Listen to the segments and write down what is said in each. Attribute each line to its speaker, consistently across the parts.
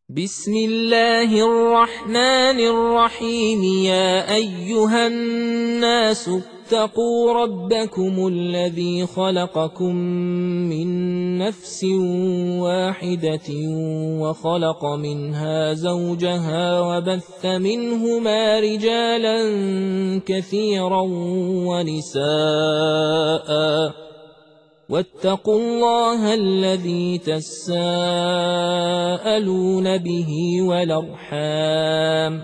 Speaker 1: بسم الله الرحمن الرحيم. يا أيها الناس اتقوا ربكم الذي خلقكم من نفس واحدة وخلق منها زوجها وبث منهما رجالا كثيرا ونساء واتقوا الله الذي تساءلون به والأرحام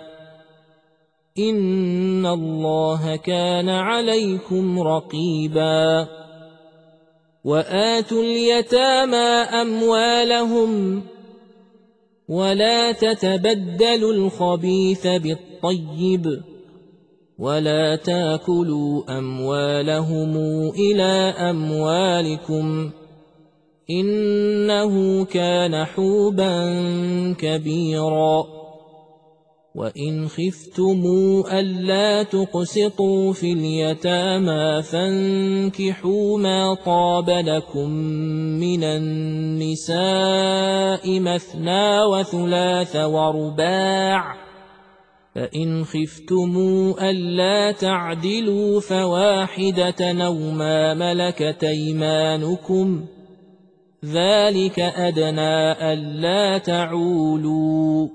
Speaker 1: إن الله كان عليكم رقيبا. وآتوا اليتامى أموالهم ولا تتبدلوا الخبيث بالطيب ولا تاكلوا أموالهم إلى أموالكم إنه كان حوبا كبيرا. وإن خفتموا ألا تقسطوا في اليتامى فانكحوا ما طاب لكم من النساء مثنى وثلاث ورباع، فإن خفتموا ألا تعدلوا فواحدة أو ما ملكت أيمانكم ذلك أدنى ألا تعولوا.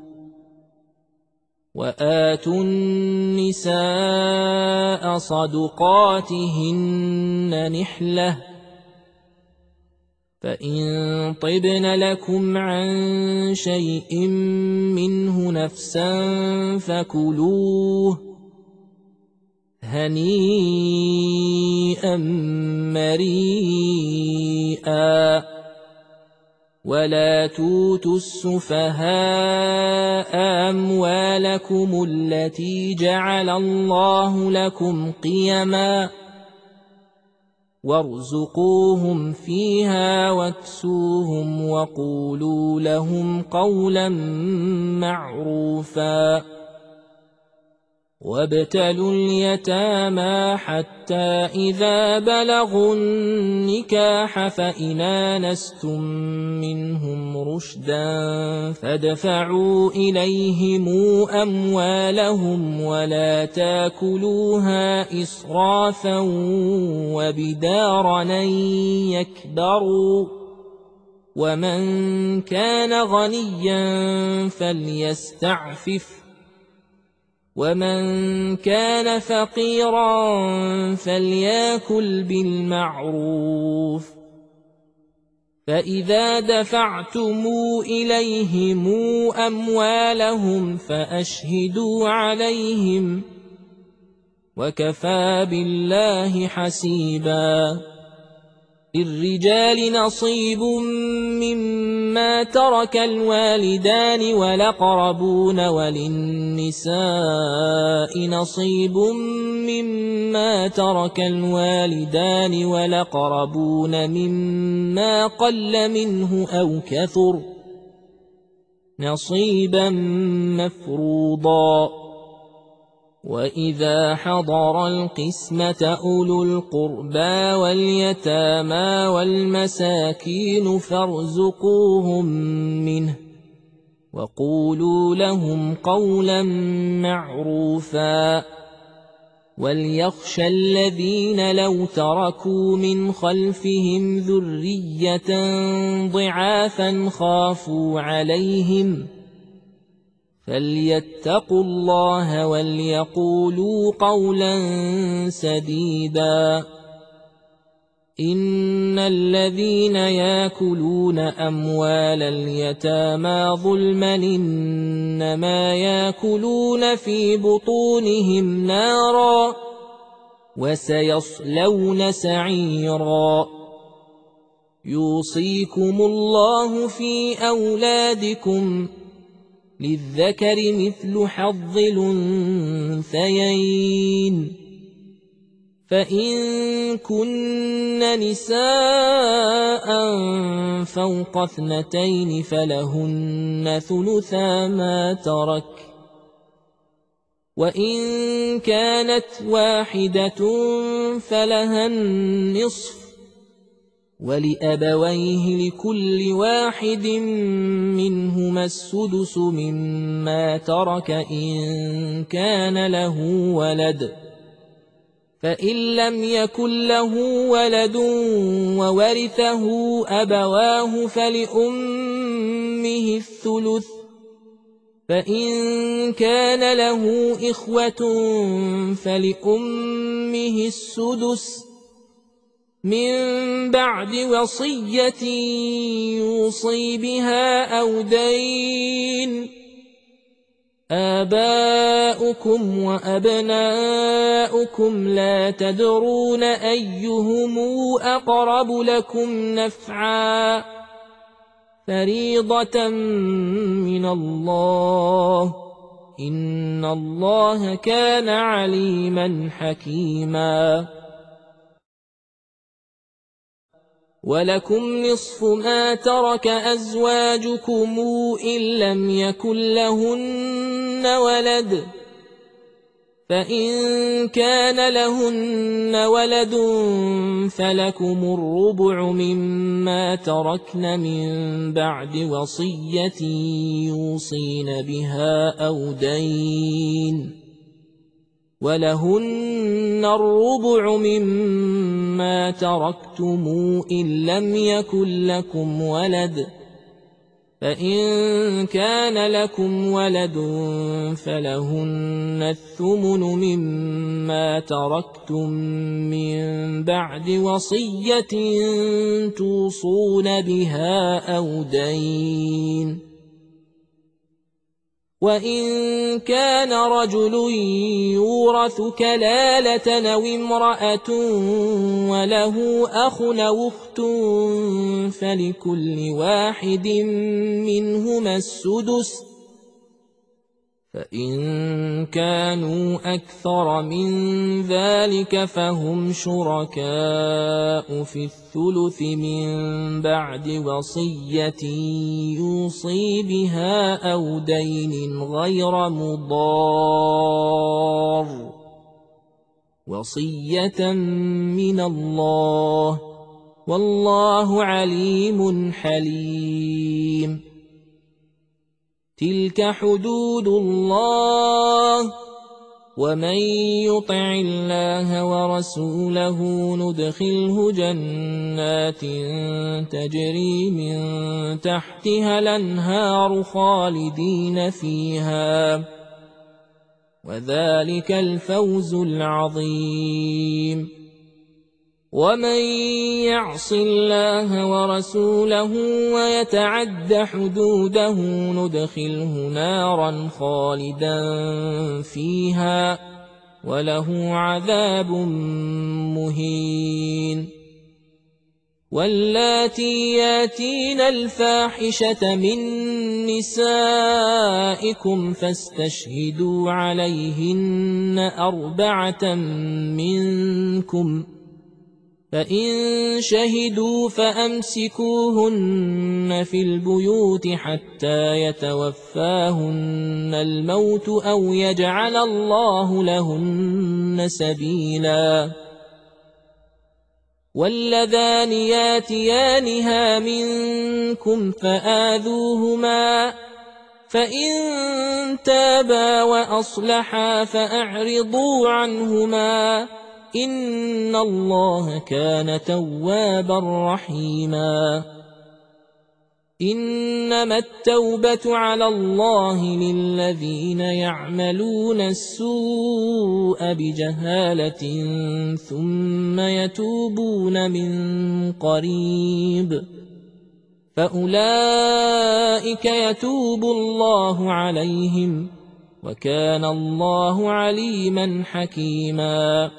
Speaker 1: وآتوا النساء صدقاتهن نحلة، فإن طبن لكم عن شيء منه نفسا فكلوه هنيئا مريئا. ولا توتوا السفهاء أموالكم التي جعل الله لكم قيما وارزقوهم فيها واكسوهم وقولوا لهم قولا معروفا. وابتلوا اليتامى حتى إذا بلغوا النكاح فإن آنستم منهم رشدا فادفعوا إليهم أموالهم ولا تاكلوها إسرافا وبدارا أن يكبروا. ومن كان غنيا فليستعفف ومن كان فقيرا فليأكل بالمعروف. فإذا دفعتم إليهم أموالهم فأشهدوا عليهم وكفى بالله حسيبا. للرجال نصيب مما ترك الوالدان والأقربون وللنساء نصيب مما ترك الوالدان والأقربون مما قل منه أو كثر نصيبا مفروضا. وإذا حضر القسمة أولو القربى واليتامى والمساكين فارزقوهم منه وقولوا لهم قولا معروفا. وليخشى الذين لو تركوا من خلفهم ذرية ضعافا خافوا عليهم فليتقوا الله وليقولوا قولا سديدا. إن الذين يأكلون أموال اليتامى ظلما إنما يأكلون في بطونهم نارا وسيصلون سعيرا. يوصيكم الله في أولادكم للذكر مثل حظ الأنثيين، فإن كن نساء فوق 2 فلهن ثلثا ما ترك، وإن كانت واحدة فلها النصف، ولأبويه لكل واحد منهما السدس مما ترك إن كان له ولد، فإن لم يكن له ولد وورثه أبواه فلأمه الثلث، فإن كان له إخوة فلأمه السدس من بعد وصية يوصي بها أو دين. آباؤكم وأبناؤكم لا تدرون أيهم أقرب لكم نفعا، فريضة من الله، إن الله كان عليما حكيما. ولكم نصف ما ترك أزواجكم إن لم يكن لهن ولد، فإن كان لهن ولد فلكم الربع مما تركن من بعد وصية يوصين بها أو دين، ولهن الربع مما تركتم إن لم يكن لكم ولد، فإن كان لكم ولد فلهن الثمن مما تركتم من بعد وصية توصون بها أو دين. وإن كان رجل يورث كلالة أو امرأة وله أخ أو أخت فلكل واحد منهما السدس، فإن كانوا أكثر من ذلك فهم شركاء في الثلث من بعد وصية يوصي بها أو دين غير مضار، وصية من الله، والله عليم حليم. تلك حدود الله، ومن يطع الله ورسوله ندخله جنات تجري من تحتها الأنهار خالدين فيها، وذلك الفوز العظيم. ومن يعص الله ورسوله ويتعد حدوده ندخله نارا خالدا فيها وله عذاب مهين. واللاتي ياتين الفاحشة من نسائكم فاستشهدوا عليهن 4 منكم، فإن شهدوا فأمسكوهن في البيوت حتى يتوفاهن الموت أو يجعل الله لهن سبيلا. واللذان ياتيانها منكم فآذوهما، فإن تابا وأصلحا فأعرضوا عنهما، إن الله كان توابا رحيما. إنما التوبة على الله للذين يعملون السوء بجهالة ثم يتوبون من قريب، فأولئك يتوب الله عليهم، وكان الله عليما حكيما.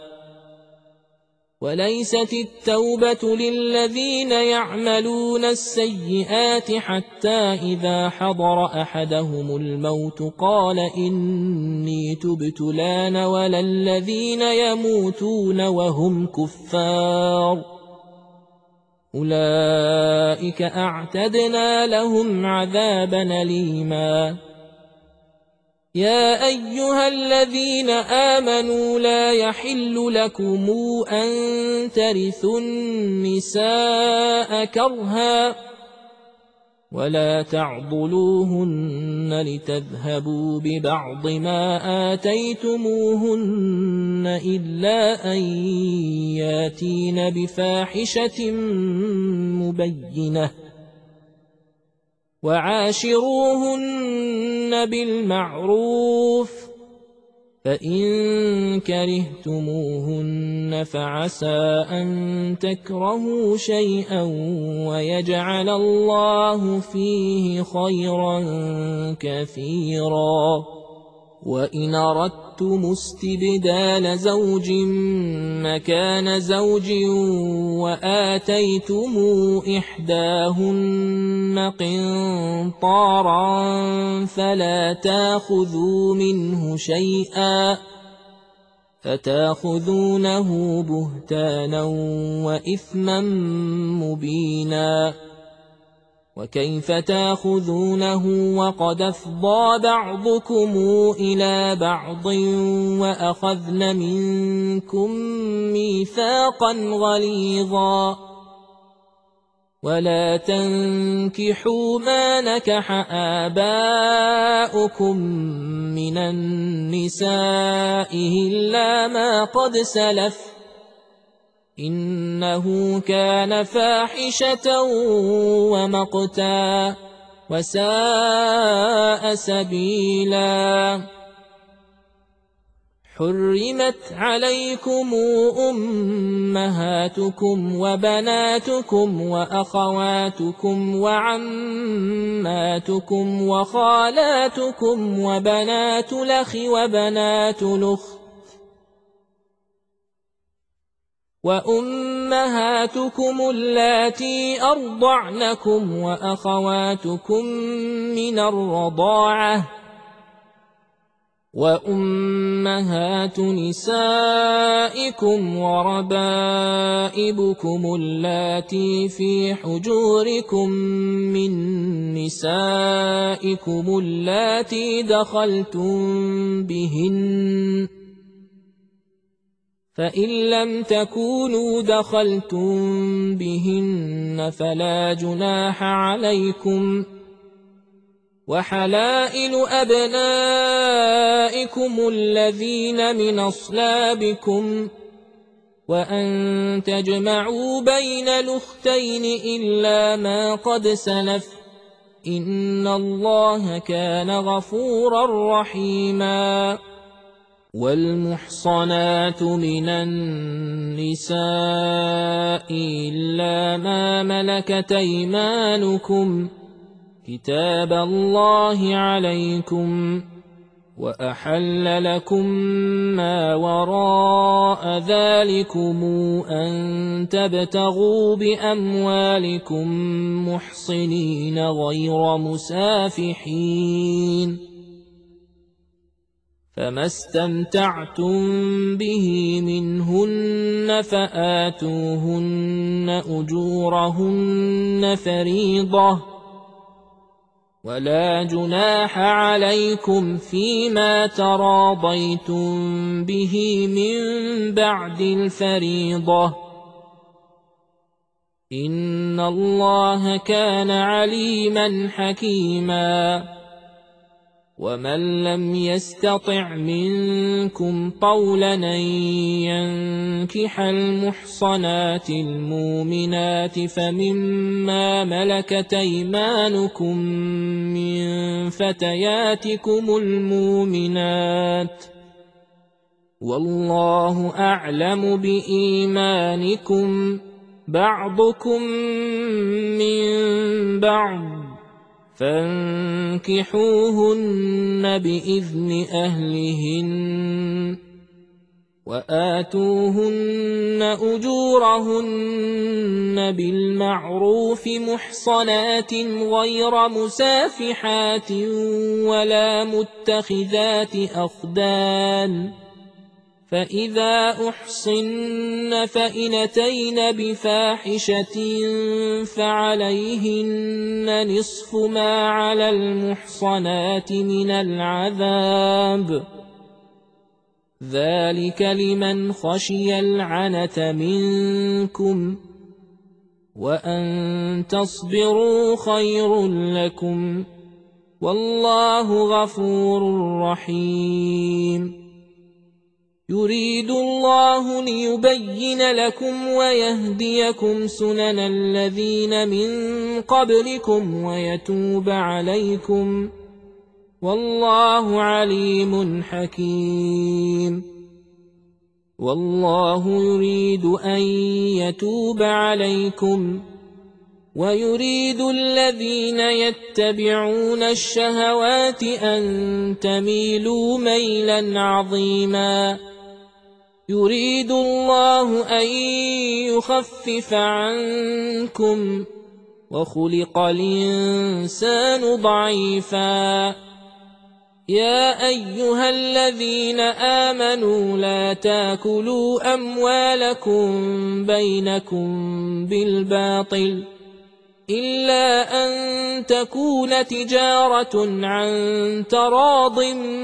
Speaker 1: وليست التوبة للذين يعملون السيئات حتى إذا حضر أحدهم الموت قال إني تبت الآن، ولا الذين يموتون وهم كفار، أولئك أعتدنا لهم عذابا أليما. يا أيها الذين آمنوا لا يحل لكم أن ترثوا النساء كرها ولا تعضلوهن لتذهبوا ببعض ما آتيتموهن إلا أن ياتين بفاحشة مبينة وعاشروهن بالمعروف فإن كرهتموهن فعسى أن تكرهوا شيئا ويجعل الله فيه خيرا كثيرا وإن أردتم استبدال زوج مكان زوج وآتيتم إحداهن قنطارا فلا تأخذوا منه شيئا فتأخذونه بهتانا وإثما مبينا وكيف تأخذونه وقد أفضى بعضكم إلى بعض وأخذن منكم ميثاقا غليظا ولا تنكحوا ما نكح آباؤكم من النساء إلا ما قد سلف إنه كان فاحشة ومقتا وساء سبيلا حرمت عليكم أمهاتكم وبناتكم وأخواتكم وعماتكم وخالاتكم وبنات الأخ وبنات الأخت وأمهاتكم اللاتي أرضعنكم وأخواتكم من الرضاعة وأمهات نسائكم وربائبكم اللاتي في حجوركم من نسائكم اللاتي دخلتم بهن فإن لم تكونوا دخلتم بهن فلا جناح عليكم وحلائل أبنائكم الذين من أصلابكم وأن تجمعوا بين الأختين إلا ما قد سلف إن الله كان غفورا رحيما والمحصنات من النساء إلا ما ملكت أيمانكم كتاب الله عليكم وأحل لكم ما وراء ذلكم أن تبتغوا بأموالكم محصنين غير مسافحين فما استمتعتم به منهن فآتوهن أجورهن فريضة ولا جناح عليكم فيما تراضيتم به من بعد الفريضة إن الله كان عليما حكيما ومن لم يستطع منكم طولا أن ينكح المحصنات المؤمنات فمما ملكت أيمانكم من فتياتكم المؤمنات والله أعلم بإيمانكم بعضكم من بعض فانكحوهن بإذن أهلهن وآتوهن أجورهن بالمعروف محصنات غير مسافحات ولا متخذات أخدان فإذا أحصن فإن أتين بفاحشة فعليهن نصف ما على المحصنات من العذاب، ذلك لمن خشي العنة منكم، وأن تصبروا خير لكم، والله غفور رحيم. يريد الله ليبين لكم ويهديكم سنن الذين من قبلكم ويتوب عليكم، والله عليم حكيم. والله يريد أن يتوب عليكم ويريد الذين يتبعون الشهوات أن تميلوا ميلا عظيما. يريد الله أن يخفف عنكم وخلق الإنسان ضعيفا. يا أيها الذين آمنوا لا تاكلوا أموالكم بينكم بالباطل إلا أن تكون تجارة عن تراض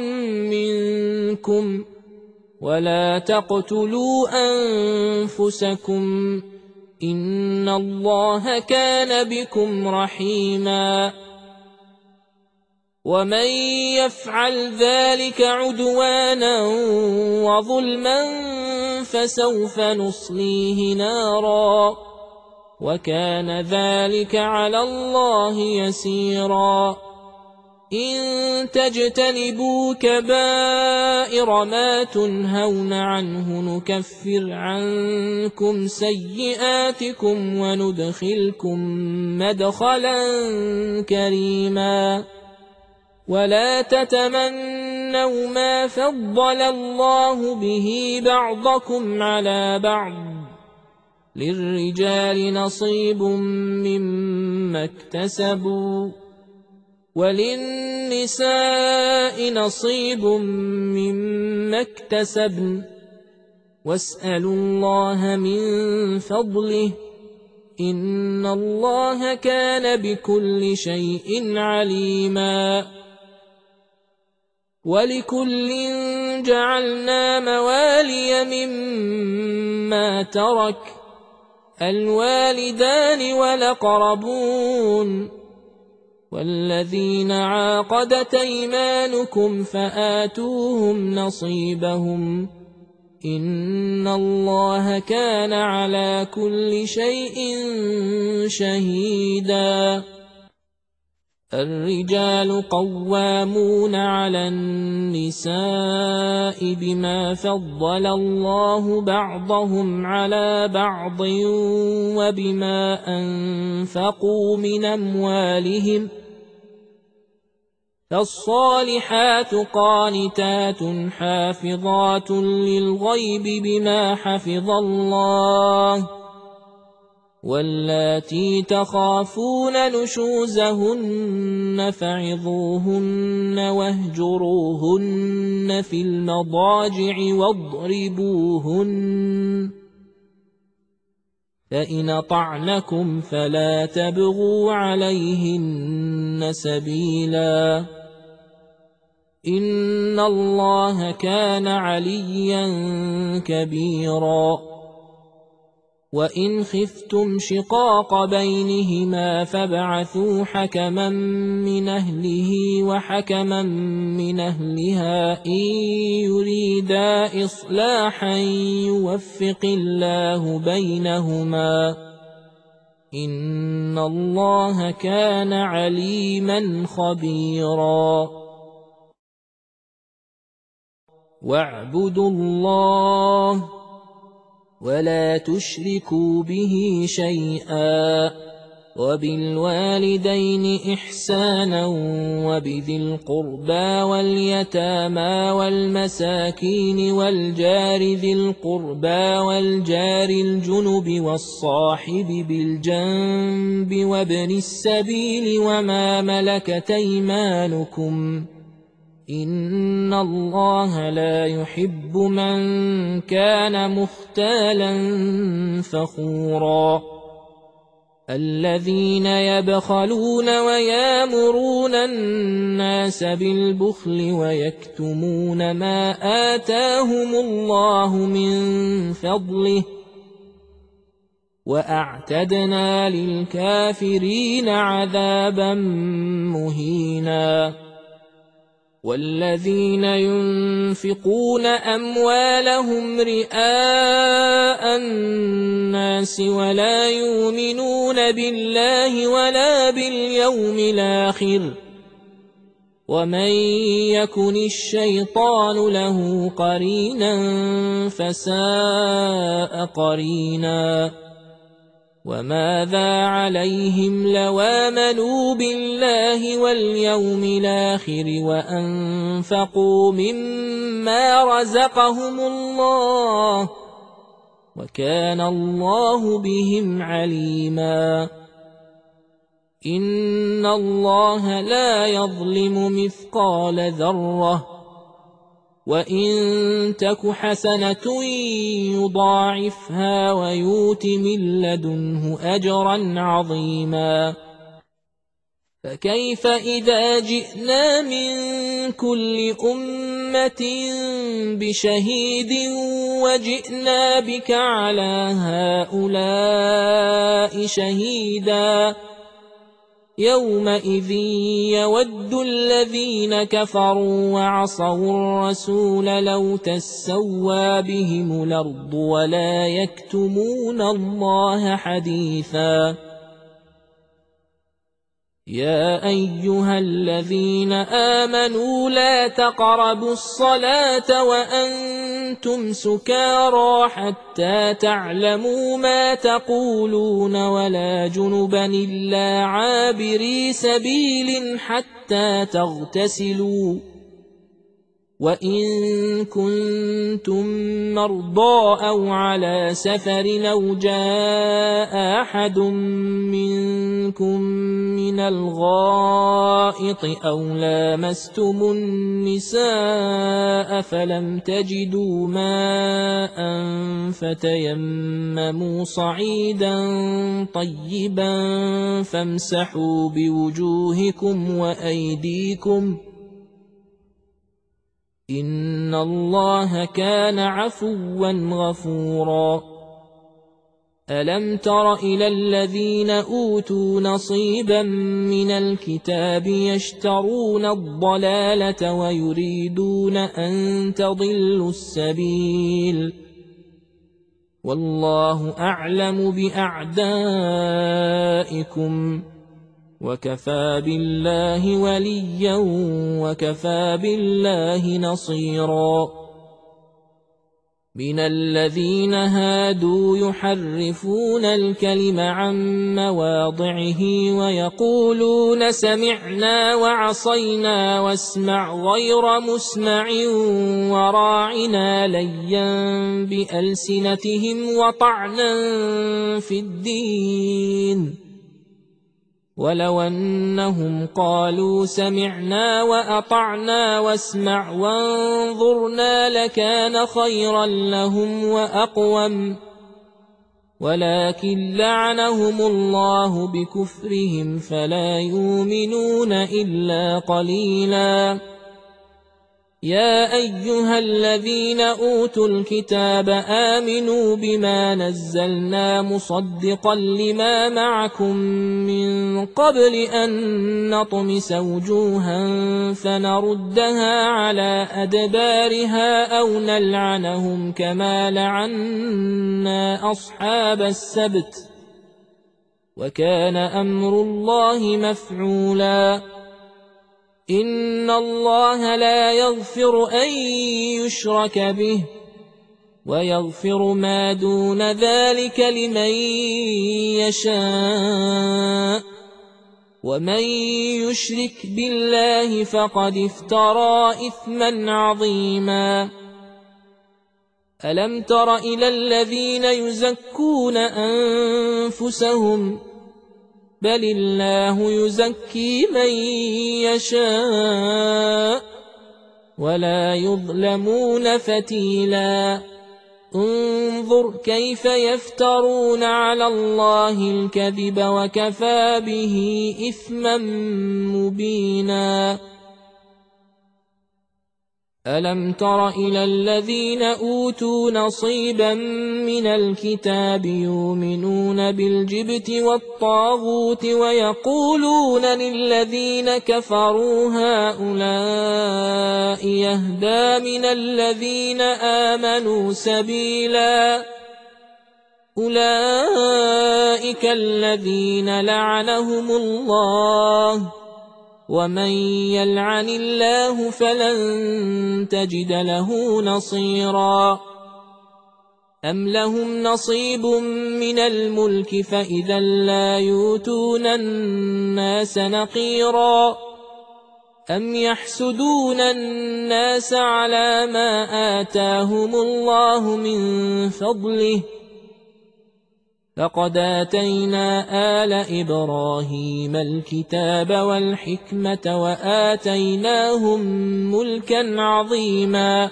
Speaker 1: منكم، ولا تقتلوا أنفسكم إن الله كان بكم رحيما. ومن يفعل ذلك عدوانا وظلما فسوف نصليه نارا، وكان ذلك على الله يسيرا. إن تجتنبوا كبائر ما تنهون عنه نكفر عنكم سيئاتكم وندخلكم مدخلا كريما. ولا تتمنوا ما فضل الله به بعضكم على بعض، للرجال نصيب مما اكتسبوا وللنساء نصيب مما اكتسبن، واسألوا الله من فضله إن الله كان بكل شيء عليما. ولكل جعلنا موالي مما ترك الوالدان والأقربون والذين عاقدت أيمانكم فآتوهم نصيبهم إن الله كان على كل شيء شهيدا. الرجال قوامون على النساء بما فضل الله بعضهم على بعض وبما أنفقوا من أموالهم، فالصالحات قانتات حافظات للغيب بما حفظ الله، واللاتي تخافون نشوزهن فعظوهن واهجروهن في المضاجع واضربوهن، فإن أطعنكم فلا تبغوا عليهن سبيلا إن الله كان عليا كبيرا. وإن خفتم شقاق بينهما فابعثوا حكما من أهله وحكما من أهلها إن يريدا إصلاحا يوفق الله بينهما إن الله كان عليما خبيرا. واعبدوا الله ولا تشركوا به شيئا وبالوالدين إحسانا وبذي القربى واليتامى والمساكين والجار ذي القربى والجار الجنب والصاحب بالجنب وابن السبيل وما ملكت أيمانكم إن الله لا يحب من كان مختالا فخورا الذين يبخلون ويامرون الناس بالبخل ويكتمون ما آتاهم الله من فضله وأعتدنا للكافرين عذابا مهينا والذين ينفقون أموالهم رئاء الناس ولا يؤمنون بالله ولا باليوم الآخر ومن يكن الشيطان له قرينا فساء قرينا وماذا عليهم لو آمنوا بالله واليوم الآخر وأنفقوا مما رزقهم الله وكان الله بهم عليما إن الله لا يظلم مثقال ذرة وإن تك حسنة يضاعفها ويؤت من لدنه أجرا عظيما فكيف إذا جئنا من كل أمة بشهيد وجئنا بك على هؤلاء شهيدا يومئذ يود الذين كفروا وعصوا الرسول لو تسوى بهم الأرض ولا يكتمون الله حديثا يا أيها الذين آمنوا لا تقربوا الصلاة وأنتم سكارى حتى تعلموا ما تقولون ولا جنبا إلا عابري سبيل حتى تغتسلوا وإن كنتم مرضى أو على سفر أو جاء أحد منكم من الغائط أو لامستم النساء فلم تجدوا ماء فتيمموا صعيدا طيبا فامسحوا بوجوهكم وأيديكم إن الله كان عفوا غفورا ألم تر إلى الذين أوتوا نصيبا من الكتاب يشترون الضلالة ويريدون أن تضلوا السبيل والله أعلم بأعدائكم وكفى بالله وليا وكفى بالله نصيرا من الذين هادوا يحرفون الكلم عن مواضعه ويقولون سمعنا وعصينا واسمع غير مسمع وراعنا ليا بألسنتهم وطعنا في الدين ولو أنهم قالوا سمعنا وأطعنا واسمع وانظرنا لكان خيرا لهم وأقوم ولكن لعنهم الله بكفرهم فلا يؤمنون إلا قليلا يا أيها الذين أوتوا الكتاب آمنوا بما نزلنا مصدقا لما معكم من قبل أن نطمس وجوها فنردها على أدبارها أو نلعنهم كما لعنا أصحاب السبت وكان أمر الله مفعولا إن الله لا يغفر أن يشرك به ويغفر ما دون ذلك لمن يشاء ومن يشرك بالله فقد افترى إثما عظيما ألم تر إلى الذين يزكون أنفسهم بل الله يزكي من يشاء ولا يظلمون فتيلا انظر كيف يفترون على الله الكذب وكفى به إثما مبينا ألم تر إلى الذين أوتوا نصيبا من الكتاب يؤمنون بالجبت والطاغوت ويقولون للذين كفروا هؤلاء يهدى من الذين آمنوا سبيلا أولئك الذين لعنهم الله ومن يلعن الله فلن تجد له نصيرا أم لهم نصيب من الملك فإذا لا يؤتون الناس نقيرا أم يحسدون الناس على ما آتاهم الله من فضله لقد آتينا آل إبراهيم الكتاب والحكمة وآتيناهم ملكا عظيما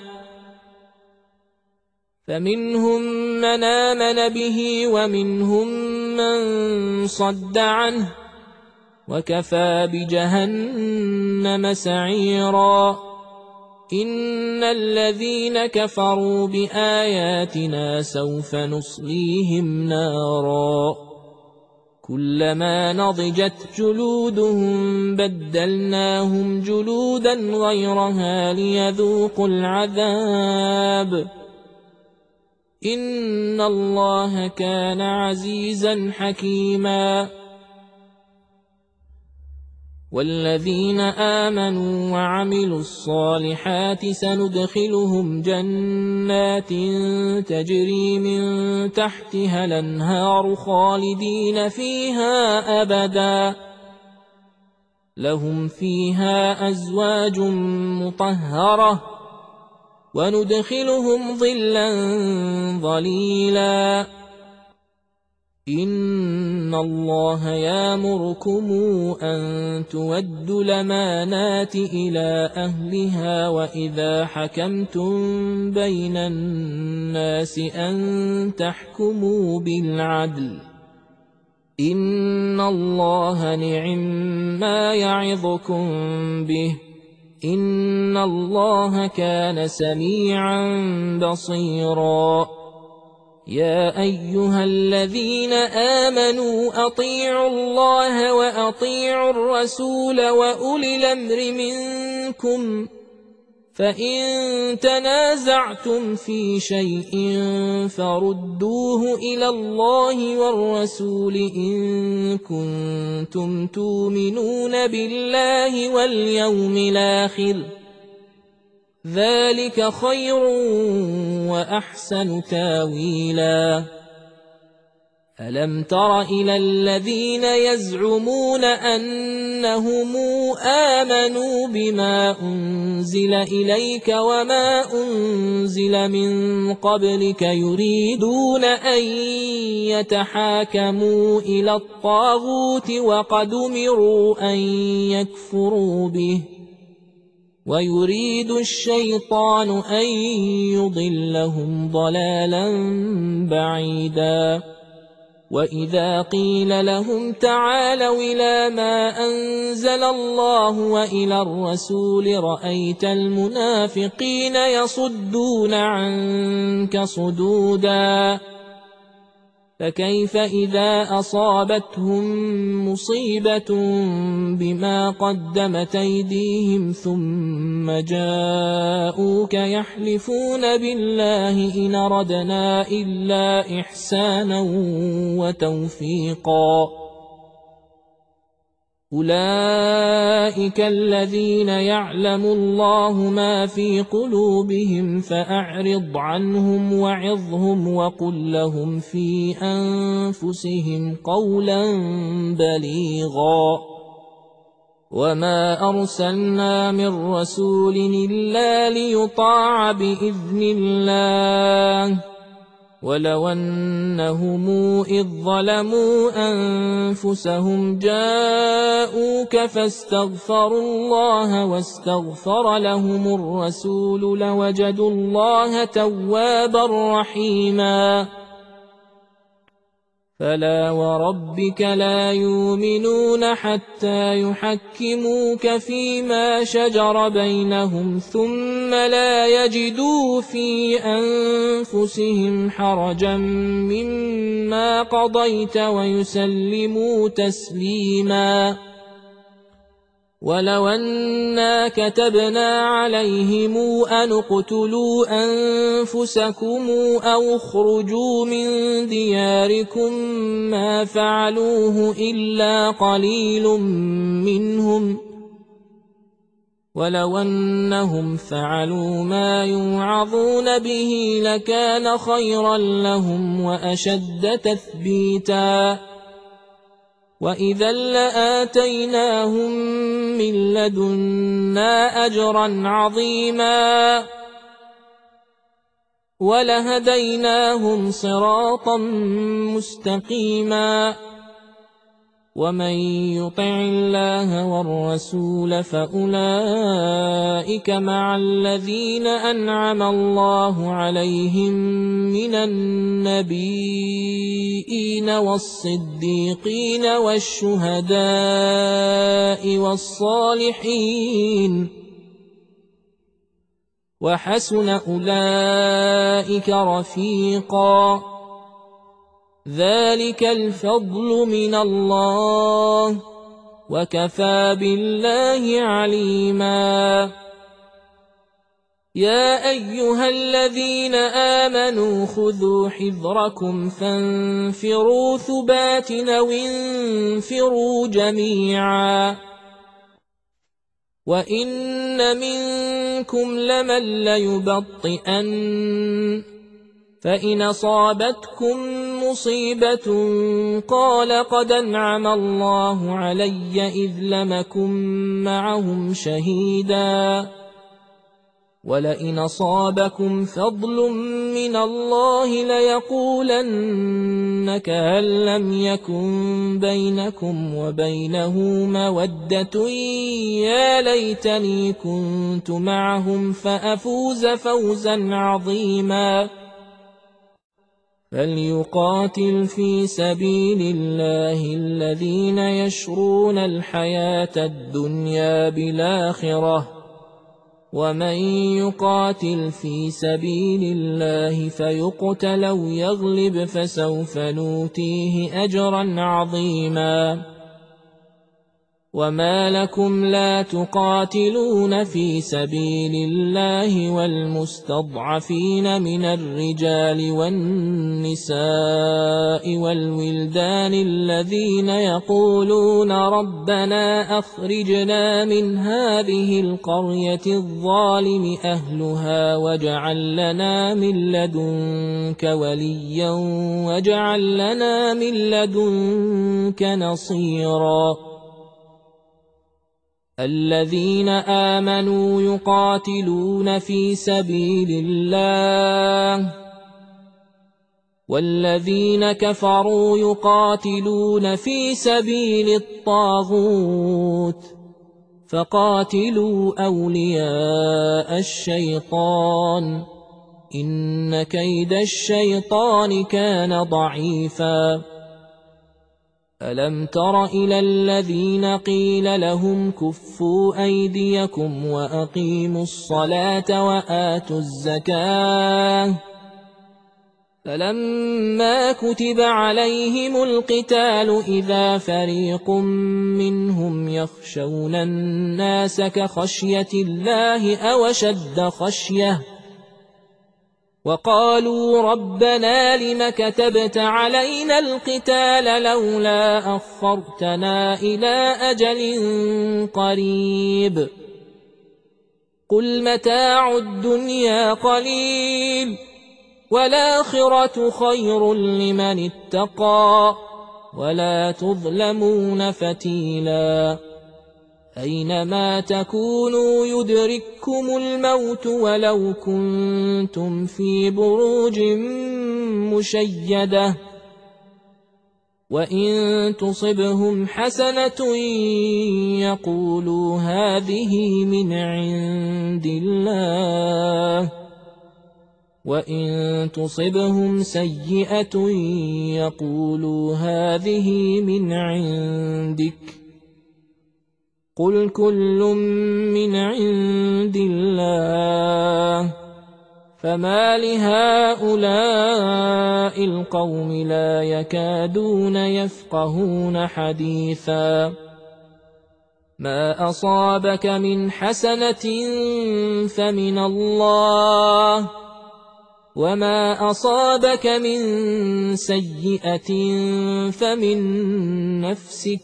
Speaker 1: فمنهم من آمن به ومنهم من صد عنه وكفى بجهنم سعيرا إن الذين كفروا بآياتنا سوف نصليهم نارا كلما نضجت جلودهم بدلناهم جلودا غيرها ليذوقوا العذاب إن الله كان عزيزا حكيما والذين آمنوا وعملوا الصالحات سندخلهم جنات تجري من تحتها الأنهار خالدين فيها أبدا لهم فيها أزواج مطهرة وندخلهم ظلا ظليلا إن الله يأمركم أن تودوا الأمانات إلى أهلها وإذا حكمتم بين الناس أن تحكموا بالعدل إن الله نعم يعظكم به إن الله كان سميعا بصيرا يا أيها الذين آمنوا أطيعوا الله وأطيعوا الرسول وأولي الأمر منكم فإن تنازعتم في شيء فردوه إلى الله والرسول إن كنتم تؤمنون بالله واليوم الآخر ذلك خير وأحسن تاويلا ألم تر إلى الذين يزعمون أنهم آمنوا بما أنزل إليك وما أنزل من قبلك يريدون أن يتحاكموا إلى الطاغوت وقد أمروا أن يكفروا به ويريد الشيطان أن يضلهم ضلالا بعيدا وإذا قيل لهم تعالوا إلى ما أنزل الله وإلى الرسول رأيت المنافقين يصدون عنك صدودا فكيف إذا أصابتهم مصيبة بما قدمت أيديهم ثم جاءوك يحلفون بالله إن أردنا إلا إحسانا وتوفيقا أولئك الذين يعلم الله ما في قلوبهم فأعرض عنهم وعظهم وقل لهم في أنفسهم قولا بليغا وما أرسلنا من رسول إلا ليطاع بإذن الله ولو أنهم إذ ظلموا أنفسهم جاءوك فاستغفروا الله واستغفر لهم الرسول لوجدوا الله توابا رحيما فلا وربك لا يؤمنون حتى يحكموك فيما شجر بينهم ثم لا يجدوا في أنفسهم حرجا مما قضيت ويسلموا تسليما ولو أنا كتبنا عليهم أن اقتلوا أنفسكم أو اخرجوا من دياركم ما فعلوه إلا قليل منهم ولو أنهم فعلوا ما يوعظون به لكان خيرا لهم وأشد تثبيتا وإذا لآتيناهم من لدنا أجرا عظيما ولهديناهم صراطا مستقيما ومن يطع الله والرسول فأولئك مع الذين أنعم الله عليهم من النبيين والصديقين والشهداء والصالحين وحسن أولئك رفيقا ذلك الفضل من الله وكفى بالله عليما يا أيها الذين آمنوا خذوا حذركم فانفروا ثبات أو انفروا جميعا وإن منكم لمن ليبطئن فإن أصابتكم مصيبة قال قد أنعم الله علي إذ لم أكن معهم شهيدا ولئن أصابكم فضل من الله ليقولن كأن لم يكن بينكم وبينه مودة يا ليتني كنت معهم فأفوز فوزا عظيما فليقاتل في سبيل الله الذين يشرون الحياة الدنيا بالآخرة ومن يقاتل في سبيل الله فيقتل أو يغلب فسوف نؤتيه أجرا عظيما وما لكم لا تقاتلون في سبيل الله والمستضعفين من الرجال والنساء والولدان الذين يقولون ربنا أخرجنا من هذه القرية الظالم أهلها واجعل لنا من لدنك وليا واجعل لنا من لدنك نصيرا الذين آمنوا يقاتلون في سبيل الله والذين كفروا يقاتلون في سبيل الطاغوت فقاتلوا أولياء الشيطان إن كيد الشيطان كان ضعيفا ألم تر إلى الذين قيل لهم كفوا أيديكم وأقيموا الصلاة وآتوا الزكاة فلما كتب عليهم القتال إذا فريق منهم يخشون الناس كخشية الله أو أشد خشية وقالوا ربنا لم كتبت علينا القتال لولا أخرتنا إلى أجل قريب قل متاع الدنيا قليل والآخرة خير لمن اتقى ولا تظلمون فتيلا أينما تكونوا يدرككم الموت ولو كنتم في بروج مشيدة وإن تصبهم حسنة يقولوا هذه من عند الله وإن تصبهم سيئة يقولوا هذه من عندك قل كل من عند الله فما لهؤلاء القوم لا يكادون يفقهون حديثا ما أصابك من حسنة فمن الله وما أصابك من سيئة فمن نفسك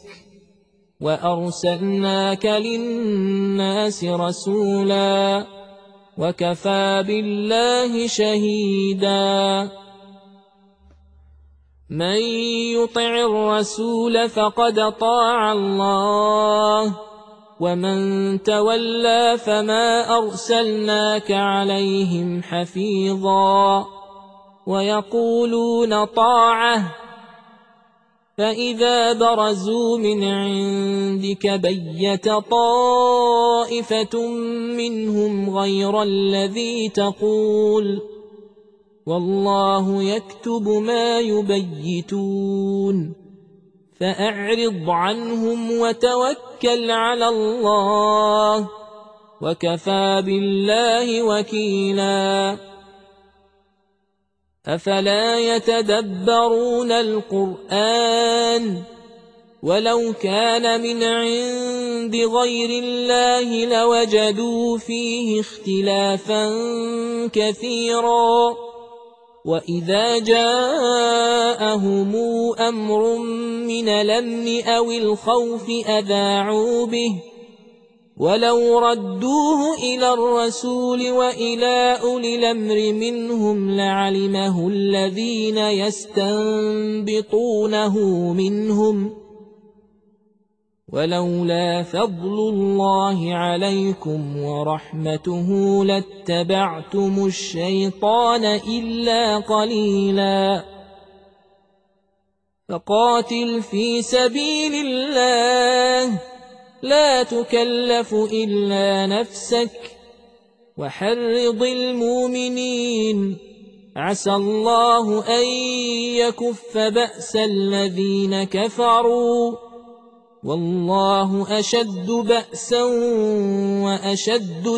Speaker 1: وأرسلناك للناس رسولا وكفى بالله شهيدا من يطع الرسول فقد طاع الله ومن تولى فما أرسلناك عليهم حفيظا ويقولون طاعة فإذا برزوا من عندك بيت طائفة منهم غير الذي تقول والله يكتب ما يبيتون فأعرض عنهم وتوكل على الله وكفى بالله وكيلا أفلا يتدبرون القرآن ولو كان من عند غير الله لوجدوا فيه اختلافا كثيرا وإذا جاءهم أمر من الأمن أو الخوف أذاعوا به ولو ردوه إلى الرسول وإلى أولي الأمر منهم لعلمه الذين يستنبطونه منهم ولولا فضل الله عليكم ورحمته لاتبعتم الشيطان إلا قليلا فقاتل في سبيل الله لا تكلف إلا نفسك وحرض المؤمنين عسى الله أن يكف بأس الذين كفروا والله أشد بأسا وأشد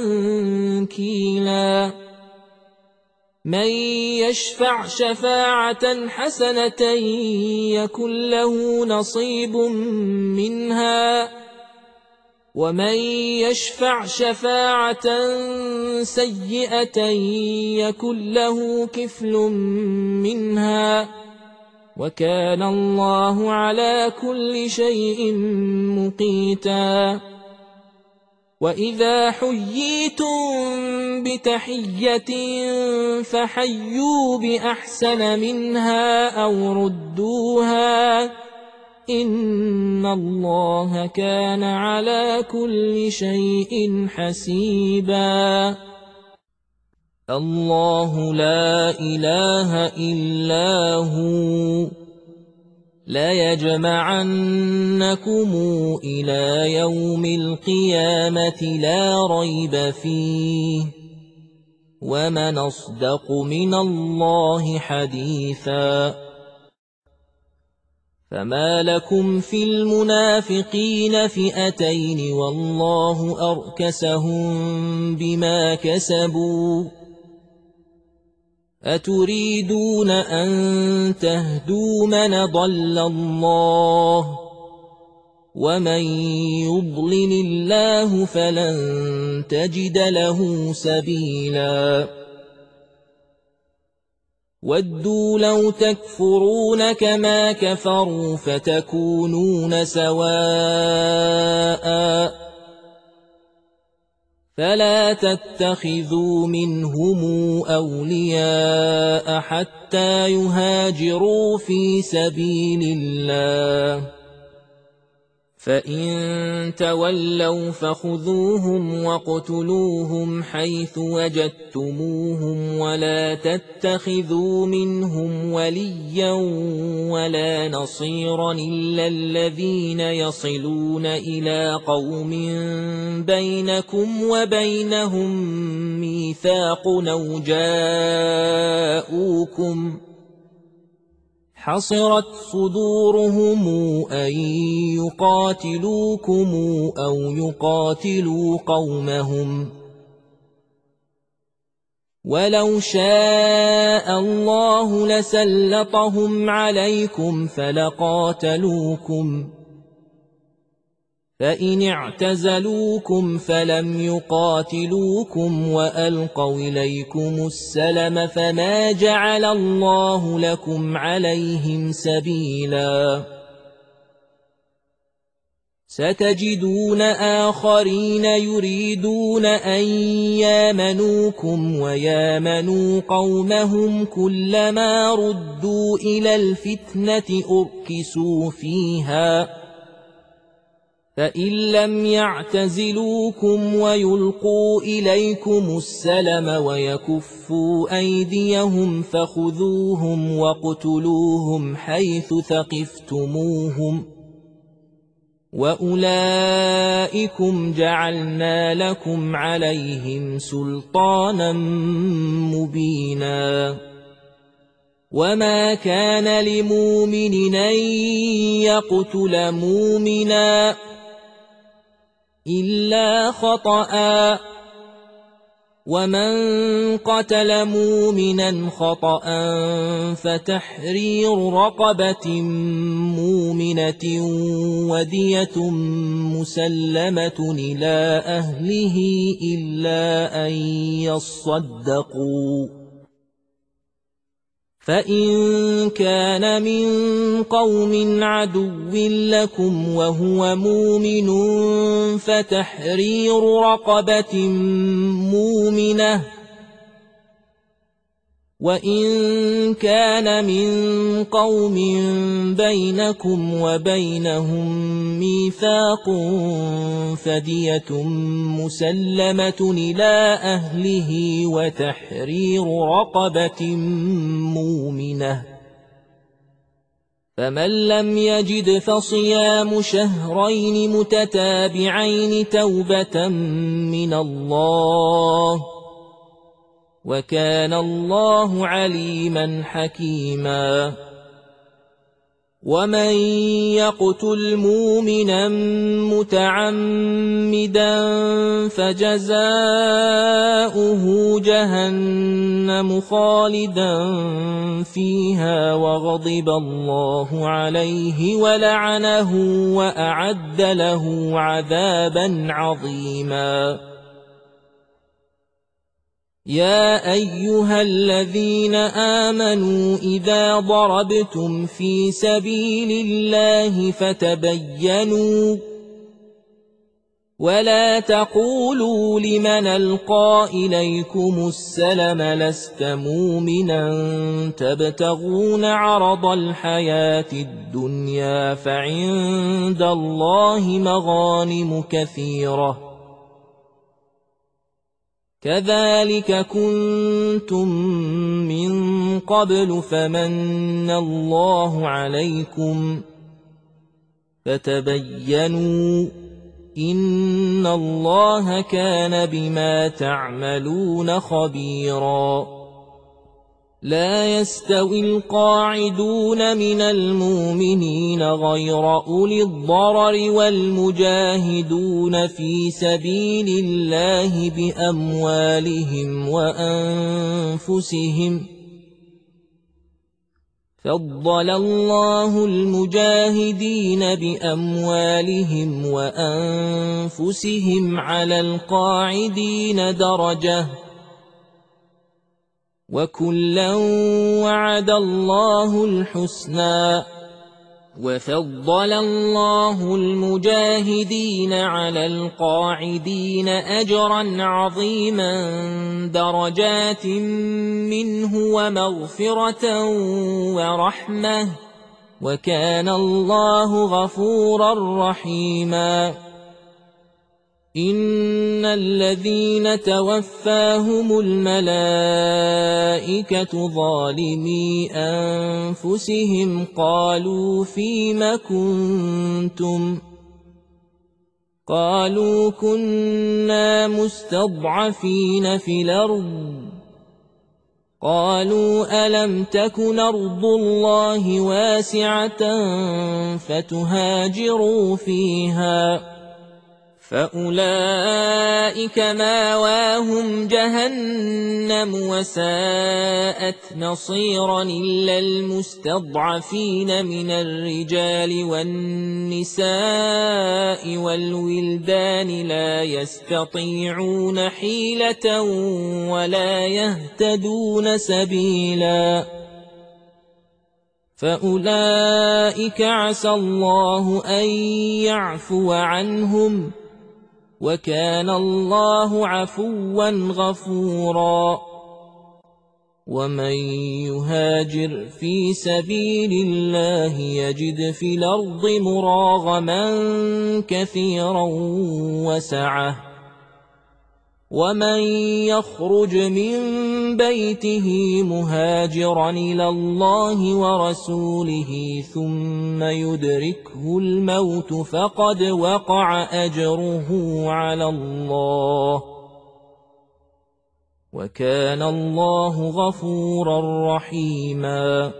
Speaker 1: تنكيلا من يشفع شفاعة حسنة يكن له نصيب منها ومن يشفع شفاعة سيئة يكن له كفل منها وكان الله على كل شيء مقيتا وإذا حييتم بتحية فحيوا بأحسن منها أو ردوها إن الله كان على كل شيء حسيبا الله لا إله إلا هو ليجمعنكم إلى يوم القيامة لا ريب فيه ومن أصدق من الله حديثا فما لكم في المنافقين فئتين والله أركسهم بما كسبوا أتريدون أن تهدوا من ضل الله ومن يضلل الله فلن تجد له سبيلا ودوا لو تكفرون كما كفروا فتكونون سواء فلا تتخذوا منهم أولياء حتى يهاجروا في سبيل الله فإن تولوا فخذوهم واقتلوهم حيث وجدتموهم ولا تتخذوا منهم وليا ولا نصيرا إلا الذين يصلون إلى قوم بينكم وبينهم ميثاق أو جاءوكم حصرت صدورهم أن يقاتلوكم أو يقاتلوا قومهم ولو شاء الله لسلطهم عليكم فلقاتلوكم فإن اعتزلوكم فلم يقاتلوكم وألقوا إليكم السلم فما جعل الله لكم عليهم سبيلا ستجدون آخرين يريدون أن يامنوكم ويامنوا قومهم كلما ردوا إلى الفتنة أركسوا فيها فإن لم يعتزلوكم ويلقوا إليكم السلم ويكفوا أيديهم فخذوهم واقتلوهم حيث ثقفتموهم وأولئكم جعلنا لكم عليهم سلطانا مبينا وما كان لمؤمن أن يقتل مؤمنا إلا خطأ ومن قتل مؤمنا خطأ فتحرير رقبة مؤمنة ودية مسلمة إلى أهله إلا أن يصدقوا فإن كان من قوم عدو لكم وهو مؤمن فتحرير رقبة مؤمنة وإن كان من قوم بينكم وبينهم ميثاق فدية مسلمة إلى أهله وتحرير رقبة مؤمنة فمن لم يجد فصيام شهرين متتابعين توبة من الله وكان الله عليما حكيما ومن يقتل مؤمنا متعمدا فجزاؤه جهنم خالدا فيها وغضب الله عليه ولعنه وأعد له عذابا عظيما يا أيها الذين آمنوا إذا ضربتم في سبيل الله فتبينوا ولا تقولوا لمن ألقى إليكم السلم لست مؤمنا تبتغون عرض الحياة الدنيا فعند الله مغانم كثيرة كذلك كنتم من قبل فمن الله عليكم فتبينوا إن الله كان بما تعملون خبيرا لا يستوي القاعدون من المؤمنين غير أولي الضرر والمجاهدون في سبيل الله بأموالهم وأنفسهم فضل الله المجاهدين بأموالهم وأنفسهم على القاعدين درجة وكلا وعد الله الحسنى وفضل الله المجاهدين على القاعدين أجرا عظيما درجات منه ومغفرة ورحمة وكان الله غفورا رحيما. إن الذين توفاهم الملائكة ظالمي أنفسهم قالوا فيم كنتم؟ قالوا كنا مستضعفين في الأرض. قالوا ألم تكن أرض الله واسعة فتهاجروا فيها فأولئك ماواهم جهنم وساءت مصيرا إلا المستضعفين من الرجال والنساء والولدان لا يستطيعون حيلة ولا يهتدون سبيلا فأولئك عسى الله أن يعفو عنهم وكان الله عفوا غفورا. ومن يهاجر في سبيل الله يجد في الأرض مراغما كثيرا وسعة ومن يخرج من بيته مهاجرا إلى الله ورسوله ثم يدركه الموت فقد وقع أجره على الله وكان الله غفورا رحيما.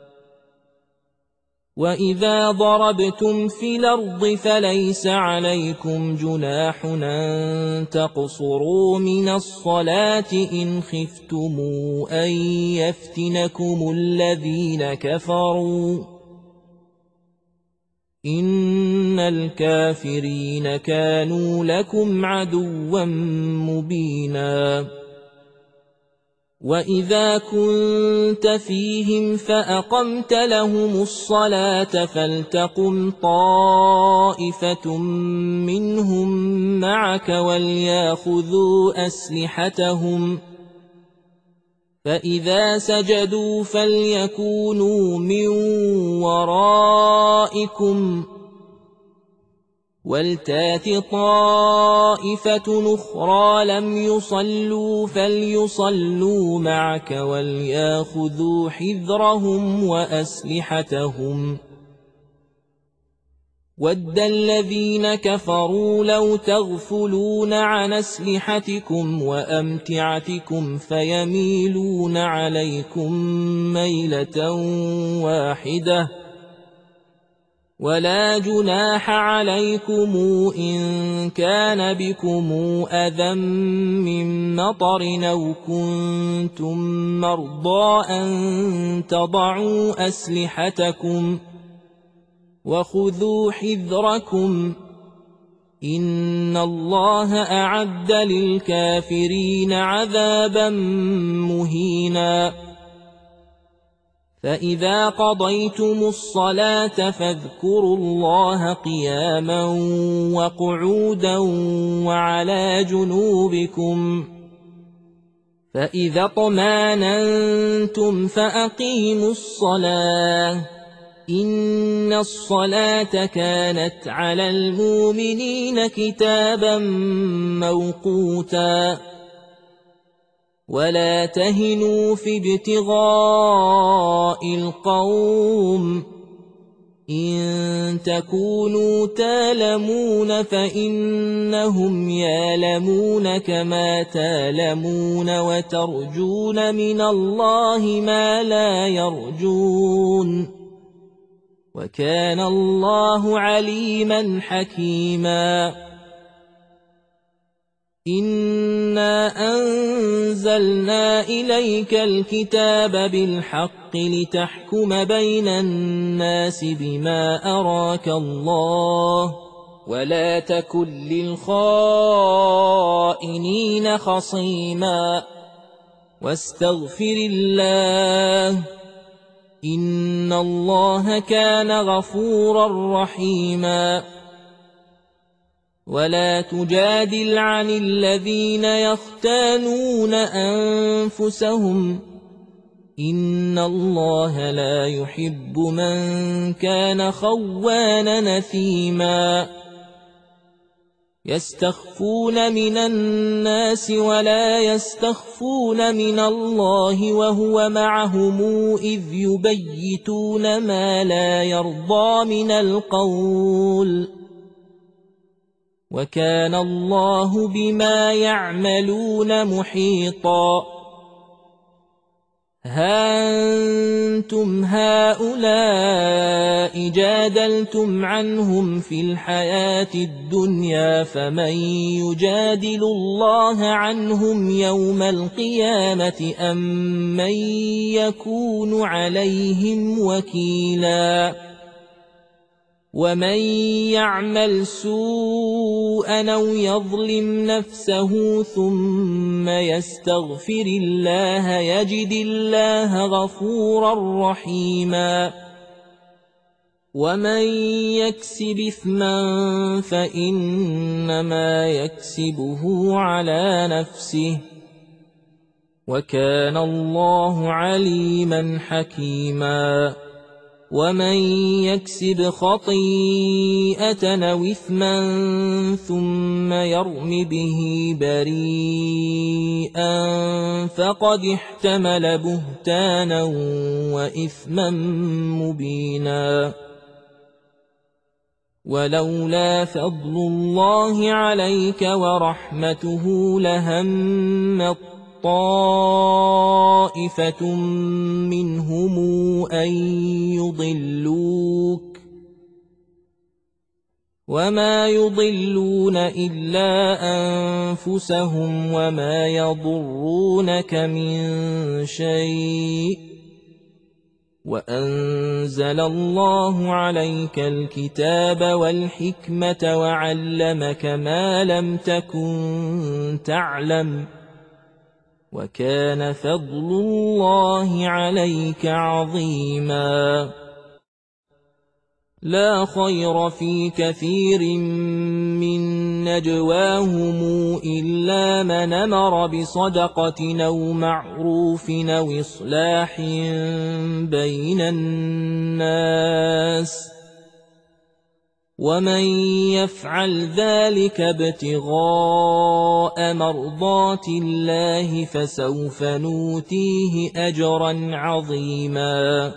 Speaker 1: وإذا ضربتم في الأرض فليس عليكم جناح أن تقصروا من الصلاة إن خفتم أن يفتنكم الذين كفروا إن الكافرين كانوا لكم عدوا مبينا. وإذا كنت فيهم فأقمت لهم الصلاة فلتقم طائفة منهم معك وليأخذوا أسلحتهم فإذا سجدوا فليكونوا من ورائكم ولتات طائفة أخرى لم يصلوا فليصلوا معك وليأخذوا حذرهم وأسلحتهم ود الذين كفروا لو تغفلون عن أسلحتكم وأمتعتكم فيميلون عليكم ميلة واحدة ولا جناح عليكم إن كان بكم أذى من مطر أو كنتم مرضى أن تضعوا أسلحتكم وخذوا حذركم إن الله أعد للكافرين عذابا مهينا. فإذا قضيتم الصلاة فاذكروا الله قياما وقعودا وعلى جنوبكم فإذا اطمأننتم فأقيموا الصلاة إن الصلاة كانت على المؤمنين كتابا موقوتا. ولا تهنوا في ابتغاء القوم إن تكونوا تالمون فإنهم يالمون كما تالمون وترجون من الله ما لا يرجون وكان الله عليما حكيما. إنا أنزلنا إليك الكتاب بالحق لتحكم بين الناس بما أراك الله ولا تكن للخائنين خصيما واستغفر الله إن الله كان غفورا رحيما. ولا تجادل عن الذين يختانون أنفسهم إن الله لا يحب من كان خوانا نثيما يستخفون من الناس ولا يستخفون من الله وهو معهم إذ يبيتون ما لا يرضى من القول وكان الله بما يعملون محيطا ها أنتم هؤلاء جادلتم عنهم في الحياة الدنيا فمن يجادل الله عنهم يوم القيامة أم من يكون عليهم وكيلا ومن يعمل سوءا أو يظلم نفسه ثم يستغفر الله يجد الله غفورا رحيما ومن يكسب إثما فإنما يكسبه على نفسه وكان الله عليما حكيما ومن يكسب خطيئة أو إثما ثم يرم به بريئا فقد احتمل بهتانا وإثما مبينا ولولا فضل الله عليك ورحمته لهم طائفة منهم أن يضلوك وما يضلون إلا أنفسهم وما يضرونك من شيء وأنزل الله عليك الكتاب والحكمة وعلمك ما لم تكن تعلم وكان فضل الله عليك عظيما لا خير في كثير من نجواهم إلا من أمر بصدقة أو معروف أو إصلاح بين الناس ومن يفعل ذلك ابتغاء مرضات الله فسوف نوتيه أجرا عظيما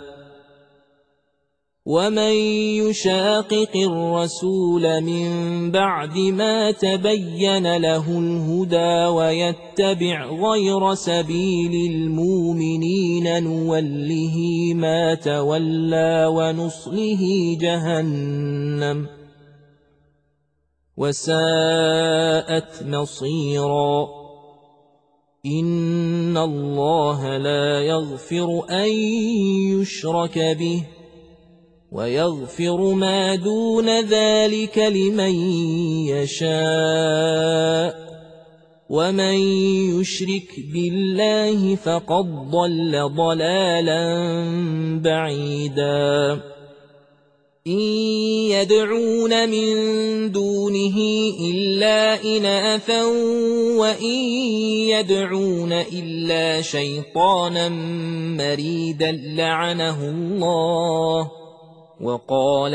Speaker 1: ومن يشاقق الرسول من بعد ما تبين له الهدى ويتبع غير سبيل المؤمنين نوله ما تولى ونصله جهنم وساءت مصيرا إن الله لا يغفر أن يشرك به ويغفر ما دون ذلك لمن يشاء ومن يشرك بالله فقد ضل ضلالا بعيدا إن يدعون من دونه إلا إناثا وإن يدعون إلا شيطانا مريدا لعنه الله وقال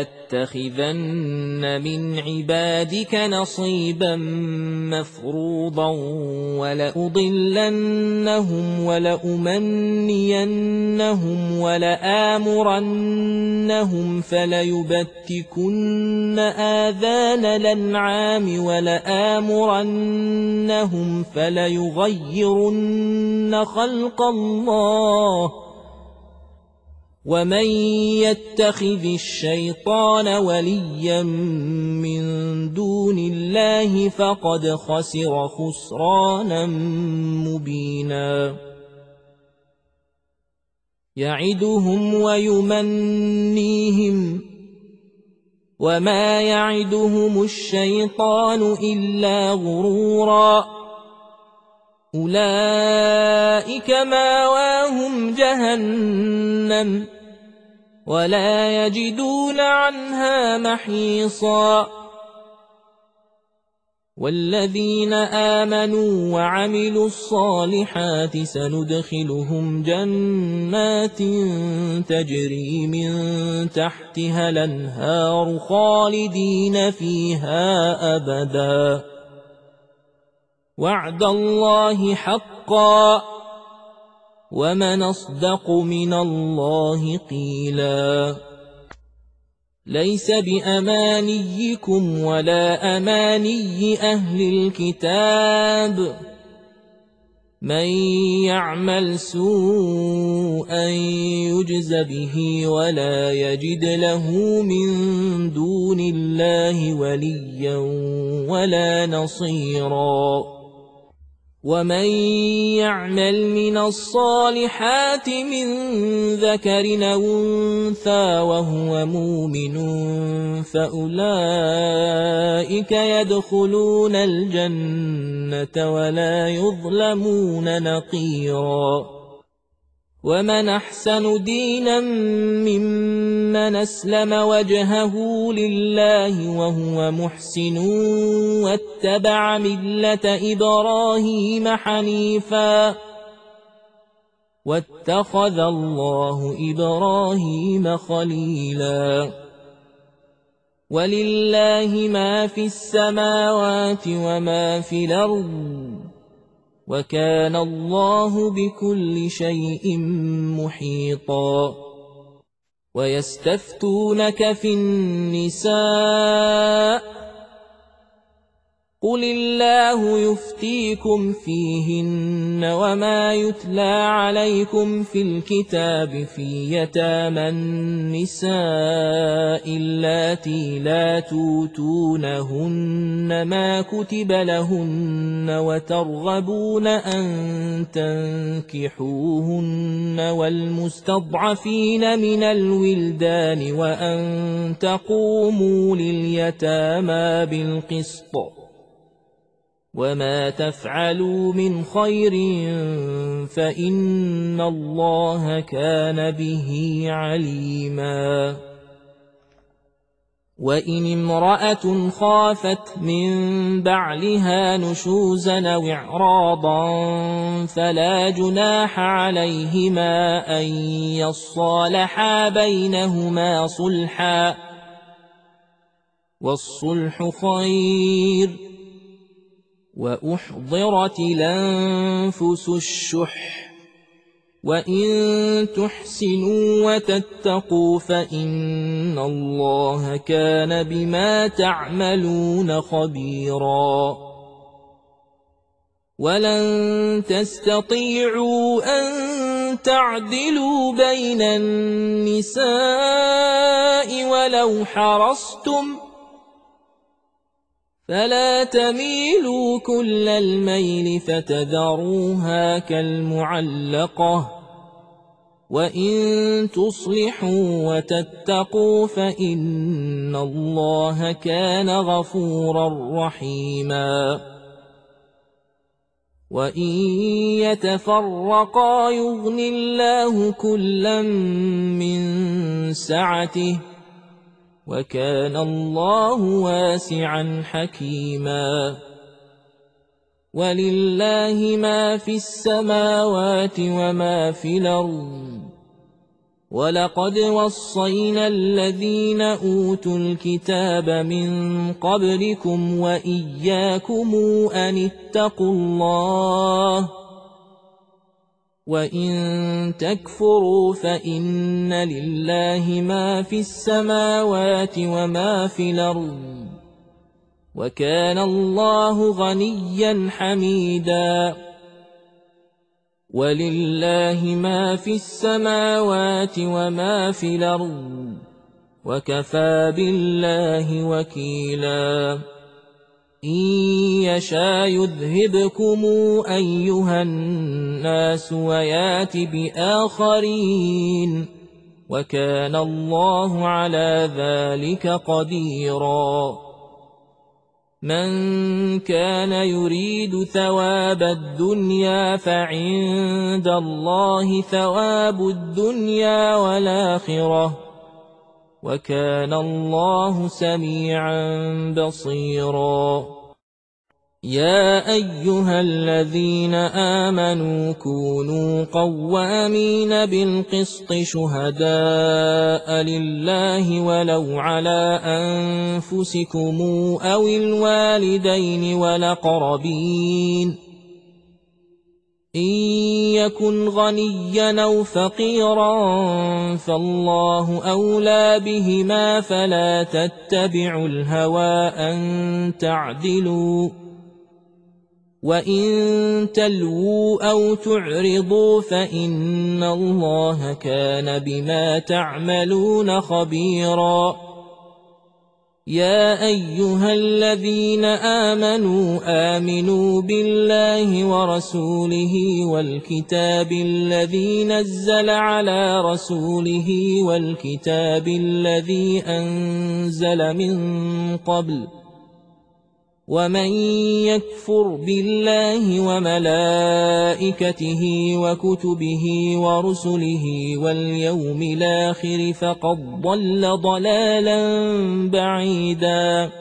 Speaker 1: لأتخذن من عبادك نصيبا مفروضا ولأضلنهم ولأمنينهم ولآمرنهم فليبتكن آذان الأنعام ولآمرنهم فليغيرن خلق الله ومن يتخذ الشيطان وليا من دون الله فقد خسر خسرانا مبينا يعدهم ويمنيهم وما يعدهم الشيطان إلا غرورا أولئك ماواهم جهنم ولا يجدون عنها محيصا والذين آمنوا وعملوا الصالحات سندخلهم جنات تجري من تحتها الأنهار خالدين فيها أبدا وعد الله حقا ومن أصدق من الله قيلا ليس بأمانيكم ولا أماني أهل الكتاب من يعمل سوءا يجز به ولا يجد له من دون الله وليا ولا نصيرا ومن يعمل من الصالحات من ذكر أو أنثى وهو مؤمن فأولئك يدخلون الجنة ولا يظلمون نقيرا ومن أحسن دينا ممن أسلم وجهه لله وهو محسن واتبع ملة إبراهيم حنيفا واتخذ الله إبراهيم خليلا ولله ما في السماوات وما في الأرض وكان الله بكل شيء محيطا ويستفتونك في النساء قل الله يفتيكم فيهن وما يتلى عليكم في الكتاب في يتامى النساء اللاتي لا توتونهن ما كتب لهن وترغبون أن تنكحوهن والمستضعفين من الولدان وأن تقوموا لليتامى بالقسط وما تفعلوا من خير فإن الله كان به عليما وإن امرأة خافت من بعلها نشوزا أو إعراضا فلا جناح عليهما أن يصالحا بينهما صلحا والصلح خير وأحضرت الأنفس الشح وإن تحسنوا وتتقوا فإن الله كان بما تعملون خبيرا ولن تستطيعوا أن تعدلوا بين النساء ولو حرصتم فلا تميلوا كل الميل فتذروها كالمعلقة وإن تصلحوا وتتقوا فإن الله كان غفورا رحيما وإن يتفرقا يغن الله كلا من سعته وكان الله واسعا حكيما ولله ما في السماوات وما في الأرض ولقد وصينا الذين أوتوا الكتاب من قبلكم وإياكم أن اتقوا الله وإن تكفروا فإن لله ما في السماوات وما في الأرض وكان الله غنيا حميدا ولله ما في السماوات وما في الأرض وكفى بالله وكيلا إن يشاء يذهبكم أيها الناس ويات بآخرين وكان الله على ذلك قديرا من كان يريد ثواب الدنيا فعند الله ثواب الدنيا والآخرة وكان الله سميعا بصيرا يا أيها الذين آمنوا كونوا قوامين بالقسط شهداء لله ولو على أنفسكم أو الوالدين والأقربين إن يكن غنيا أو فقيرا فالله أولى بهما فلا تتبعوا الهوى أن تعدلوا وإن تلووا أو تعرضوا فإن الله كان بما تعملون خبيرا يا أيها الذين آمنوا بالله ورسوله والكتاب الذي نزل على رسوله والكتاب الذي أنزل من قبل ومن يكفر بالله وملائكته وكتبه ورسله واليوم الآخر فقد ضل ضلالا بعيدا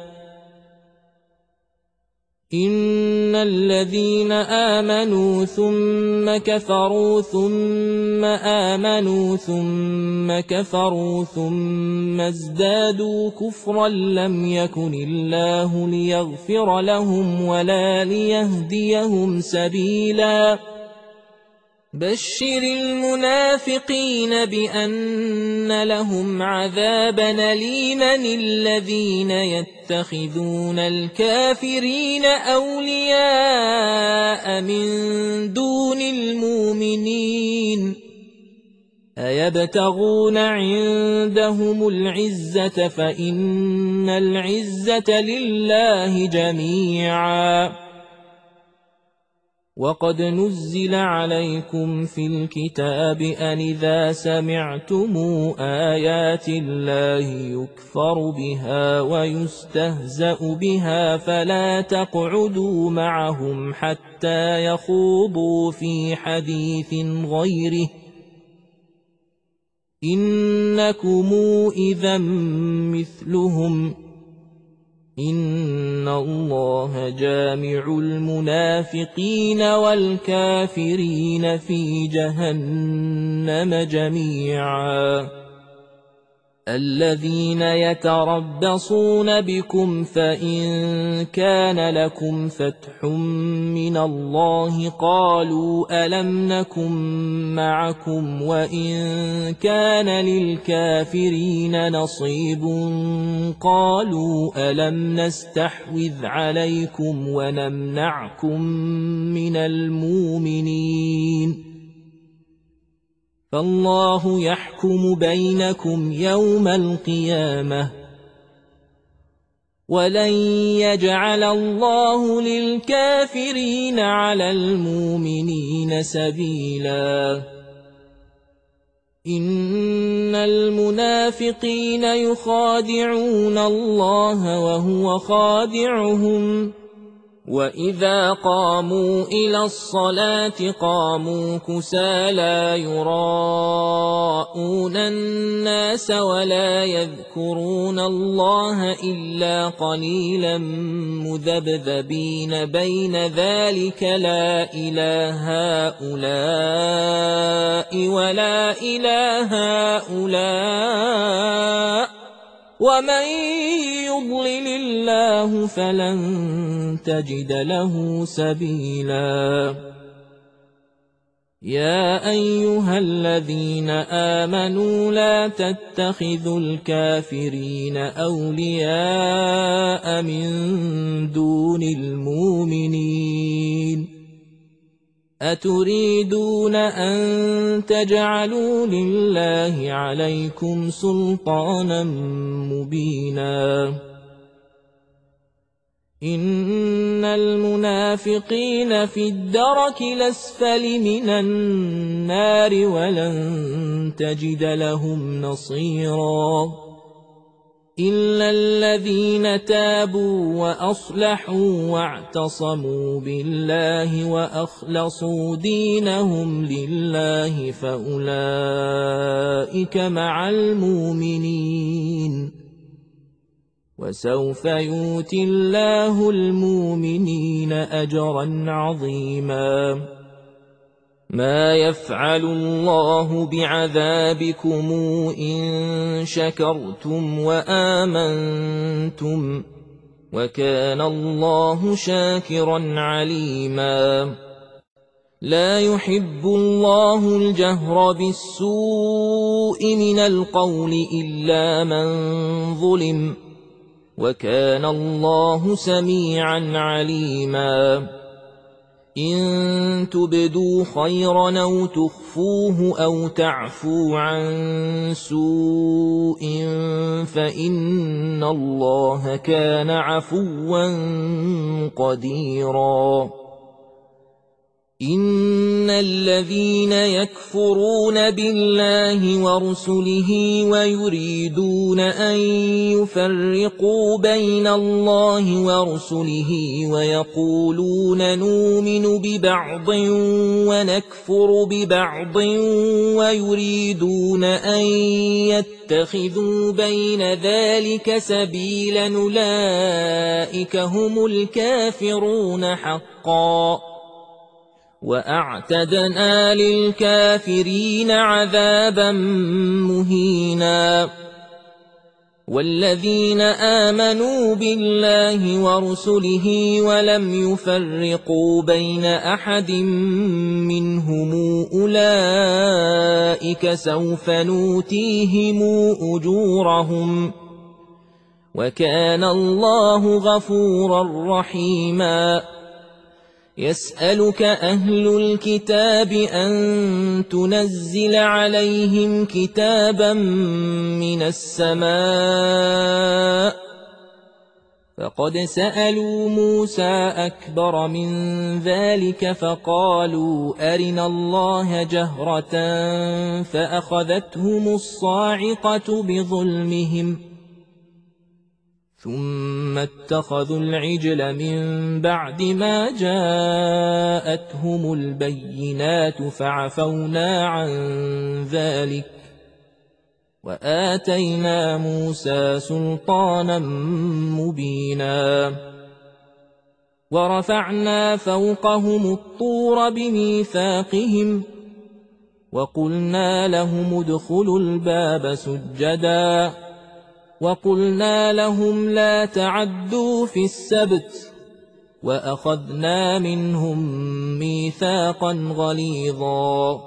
Speaker 1: إن الذين آمنوا ثم كفروا ثم آمنوا ثم كفروا ثم ازدادوا كفرا لم يكن الله ليغفر لهم ولا ليهديهم سبيلا بشر المنافقين بأن لهم عذابا أليما الذين يتخذون الكافرين أولياء من دون المؤمنين أيبتغون عندهم العزة فإن العزة لله جميعا وقد نزل عليكم في الكتاب أن إذا سمعتم آيات الله يكفر بها ويستهزأ بها فلا تقعدوا معهم حتى يخوضوا في حديث غيره إنكم إذا مثلهم إن الله جامع المنافقين والكافرين في جهنم جميعا الذين يتربصون بكم فإن كان لكم فتح من الله قالوا ألم نكن معكم وإن كان للكافرين نصيب قالوا ألم نستحوذ عليكم ونمنعكم من المؤمنين فالله يحكم بينكم يوم القيامة ولن يجعل الله للكافرين على المؤمنين سبيلا إن المنافقين يخادعون الله وهو خادعهم وإذا قاموا إلى الصلاة قاموا كسالى يراءون الناس ولا يذكرون الله إلا قليلا مذبذبين بين ذلك لا إله هؤلاء ولا إله هؤلاء ومن يضلل الله فلن تجد له سبيلا يا أيها الذين آمنوا لا تتخذوا الكافرين أولياء من دون المؤمنين أتريدون أن تجعلوا لله عليكم سلطانا مبينا إن المنافقين في الدرك الأسفل من النار ولن تجد لهم نصيرا إلا الذين تابوا وأصلحوا واعتصموا بالله وأخلصوا دينهم لله فأولئك مع المؤمنين وسوف يؤتي الله المؤمنين أجرا عظيما. ما يفعل الله بعذابكم إن شكرتم وآمنتم وكان الله شاكرا عليما. لا يحب الله الجهر بالسوء من القول إلا من ظلم وكان الله سميعا عليما. إن تبدوا خيرا أو تخفوه أو تعفو عن سوء فإن الله كان عفوا قديرا. إن الذين يكفرون بالله ورسله ويريدون أن يفرقوا بين الله ورسله ويقولون نؤمن ببعض ونكفر ببعض ويريدون أن يتخذوا بين ذلك سبيلا أولئك هم الكافرون حقا. وأعتدنا للكافرين عذابا مهينا. والذين آمنوا بالله ورسله ولم يفرقوا بين أحد منهم أولئك سوف نؤتيهم أجورهم وكان الله غفورا رحيما. يسألك أهل الكتاب أن تنزل عليهم كتابا من السماء فقد سألوا موسى أكبر من ذلك فقالوا أرنا الله جهرة فأخذتهم الصاعقة بظلمهم ثم اتخذوا العجل من بعد ما جاءتهم البينات فعفونا عن ذلك وآتينا موسى سلطانا مبينا. ورفعنا فوقهم الطور بميثاقهم وقلنا لهم ادخلوا الباب سجدا وقلنا لهم لا تعدوا في السبت وأخذنا منهم ميثاقا غليظا.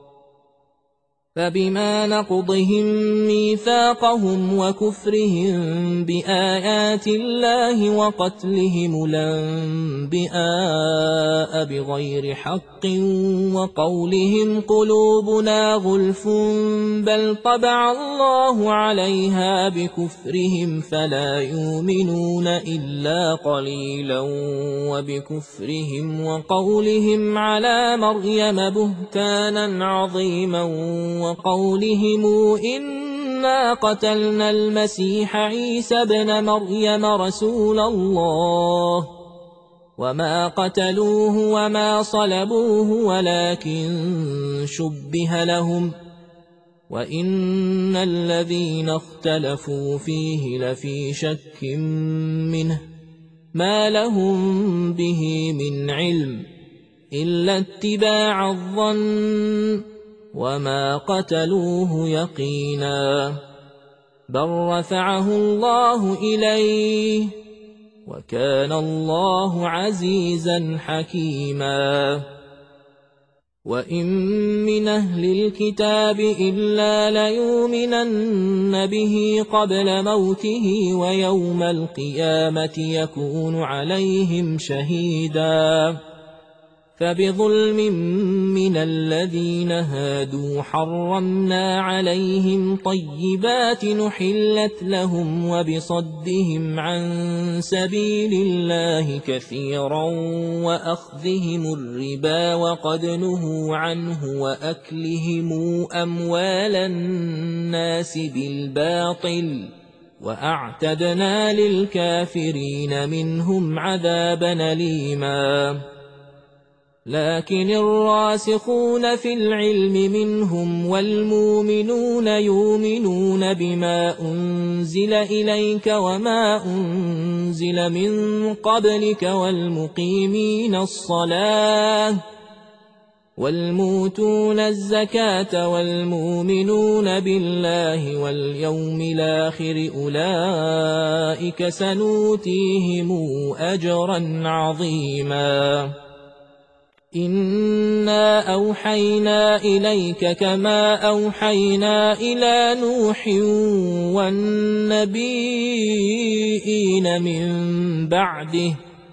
Speaker 1: فبما نقضهم ميثاقهم وكفرهم بآيات الله وقتلهم الأنبياء بغير حق وقولهم قلوبنا غلف بل طبع الله عليها بكفرهم فلا يؤمنون إلا قليلا وبكفرهم وقولهم على مريم بهتانا عظيما وقولهم إنا قتلنا المسيح عيسى ابن مريم رسول الله وما قتلوه وما صلبوه ولكن شبه لهم وإن الذين اختلفوا فيه لفي شك منه ما لهم به من علم إلا اتباع الظن وما قتلوه يقينا بل رفعه الله إليه وكان الله عزيزا حكيما. وإن من أهل الكتاب إلا ليؤمنن به قبل موته ويوم القيامة يكون عليهم شهيدا. فبظلم من الذين هادوا حرمنا عليهم طيبات نحلت لهم وبصدهم عن سبيل الله كثيرا وأخذهم الربا وقد نهوا عنه وأكلهم أموال الناس بالباطل وأعتدنا للكافرين منهم عذابا أليما. لكن الراسخون في العلم منهم والمؤمنون يؤمنون بما أنزل إليك وما أنزل من قبلك والمقيمين الصلاة والموتون الزكاة والمؤمنون بالله واليوم الآخر أولئك سنؤتيهم أجرا عظيما إنا أوحينا إليك كما أوحينا إلى نوح والنبيين من بعده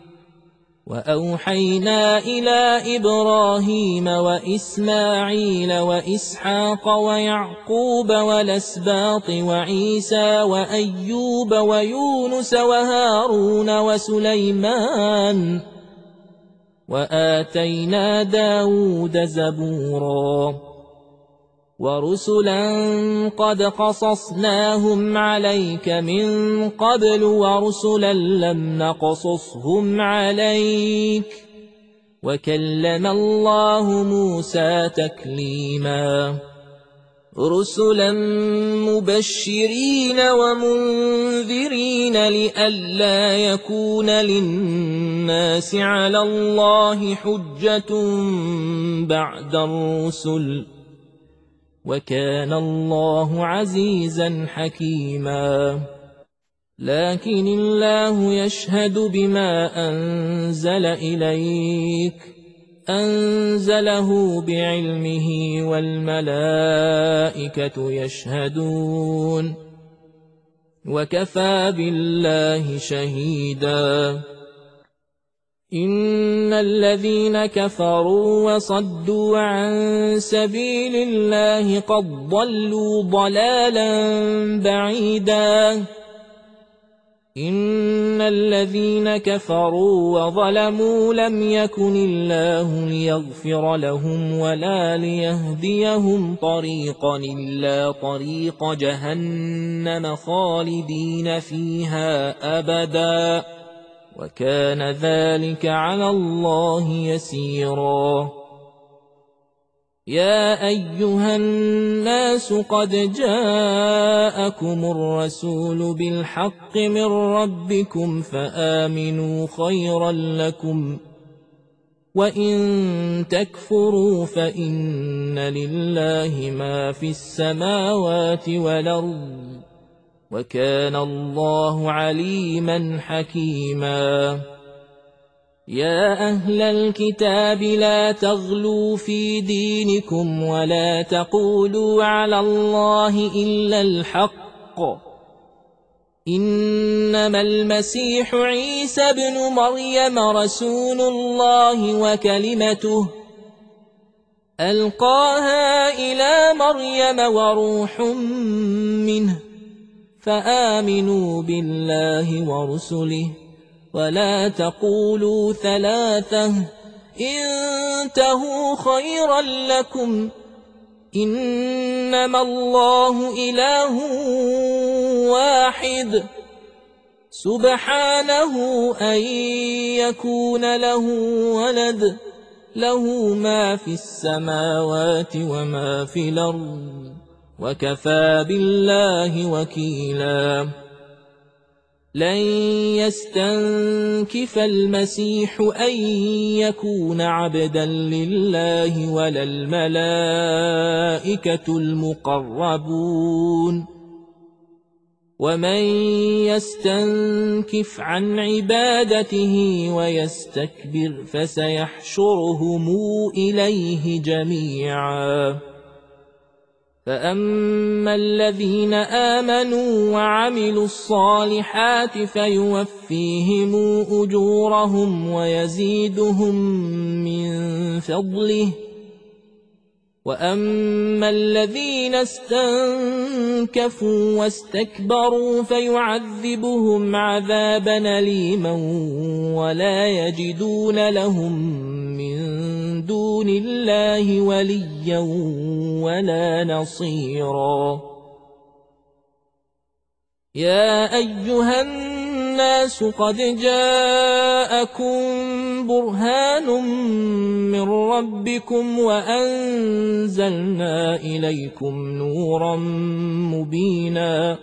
Speaker 1: وأوحينا إلى إبراهيم وإسماعيل وإسحاق ويعقوب والأسباط وعيسى وأيوب ويونس وهارون وسليمان وآتينا داود زبورا ورسلا قد قصصناهم عليك من قبل ورسلا لم نقصصهم عليك وكلم الله موسى تكليما رسلا مبشرين ومنذرين لئلا يكون للناس على الله حجة بعد الرسل وكان الله عزيزا حكيما لكن الله يشهد بما أنزل إليك أنزله بعلمه والملائكة يشهدون وكفى بالله شهيدا إن الذين كفروا وصدوا عن سبيل الله قد ضلوا ضلالا بعيدا إن الذين كفروا وظلموا لم يكن الله ليغفر لهم ولا ليهديهم طريقا إلا طريق جهنم خالدين فيها أبدا وكان ذلك على الله يسيرا يا أيها الناس قد جاءكم الرسول بالحق من ربكم فآمنوا خيرا لكم وإن تكفروا فإن لله ما في السماوات والأرض وكان الله عليما حكيما يا أهل الكتاب لا تغلوا في دينكم ولا تقولوا على الله إلا الحق إنما المسيح عيسى بن مريم رسول الله وكلمته ألقاها إلى مريم وروح منه فآمنوا بالله ورسله ولا تقولوا ثلاثة انتهوا خيرا لكم إنما الله إله واحد سبحانه أن يكون له ولد له ما في السماوات وما في الأرض وكفى بالله وكيلا لن يستنكف المسيح أن يكون عبدا لله ولا الملائكة المقربون ومن يستنكف عن عبادته ويستكبر فسيحشرهم إليه جميعا فأما الذين آمنوا وعملوا الصالحات فيوفيهم أجورهم ويزيدهم من فضله وأما الذين استنكفوا واستكبروا فيعذبهم عذابا أليما ولا يجدون لهم من دون الله وليا ولا نصيرا يا أيها الناس قد جاءكم برهان من ربكم وأنزلنا إليكم نورا مبينا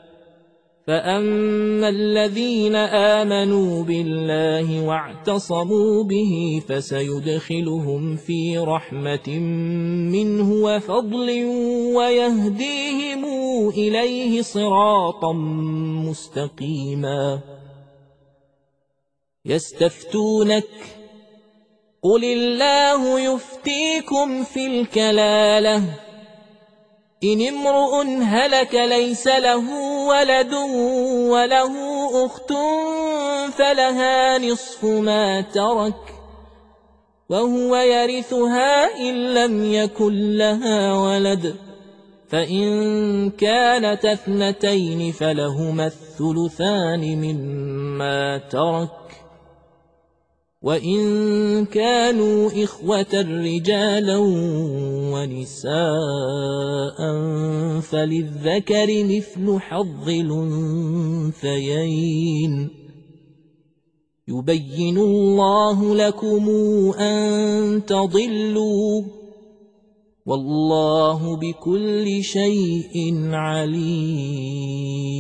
Speaker 1: فأما الذين آمنوا بالله واعتصموا به فسيدخلهم في رحمة منه وفضل ويهديهم إليه صراطا مستقيما يستفتونك قل الله يفتيكم في الكلالة إن امرؤ هلك ليس له ولد وله أخت فلها نصف ما ترك وهو يرثها إن لم يكن لها ولد فإن كانت اثنتين فلهما الثلثان مما ترك وإن كانوا إخوة رجالا ونساء فللذكر مثل حظ الأنثيين يبين الله لكم أن تضلوا والله بكل شيء عليم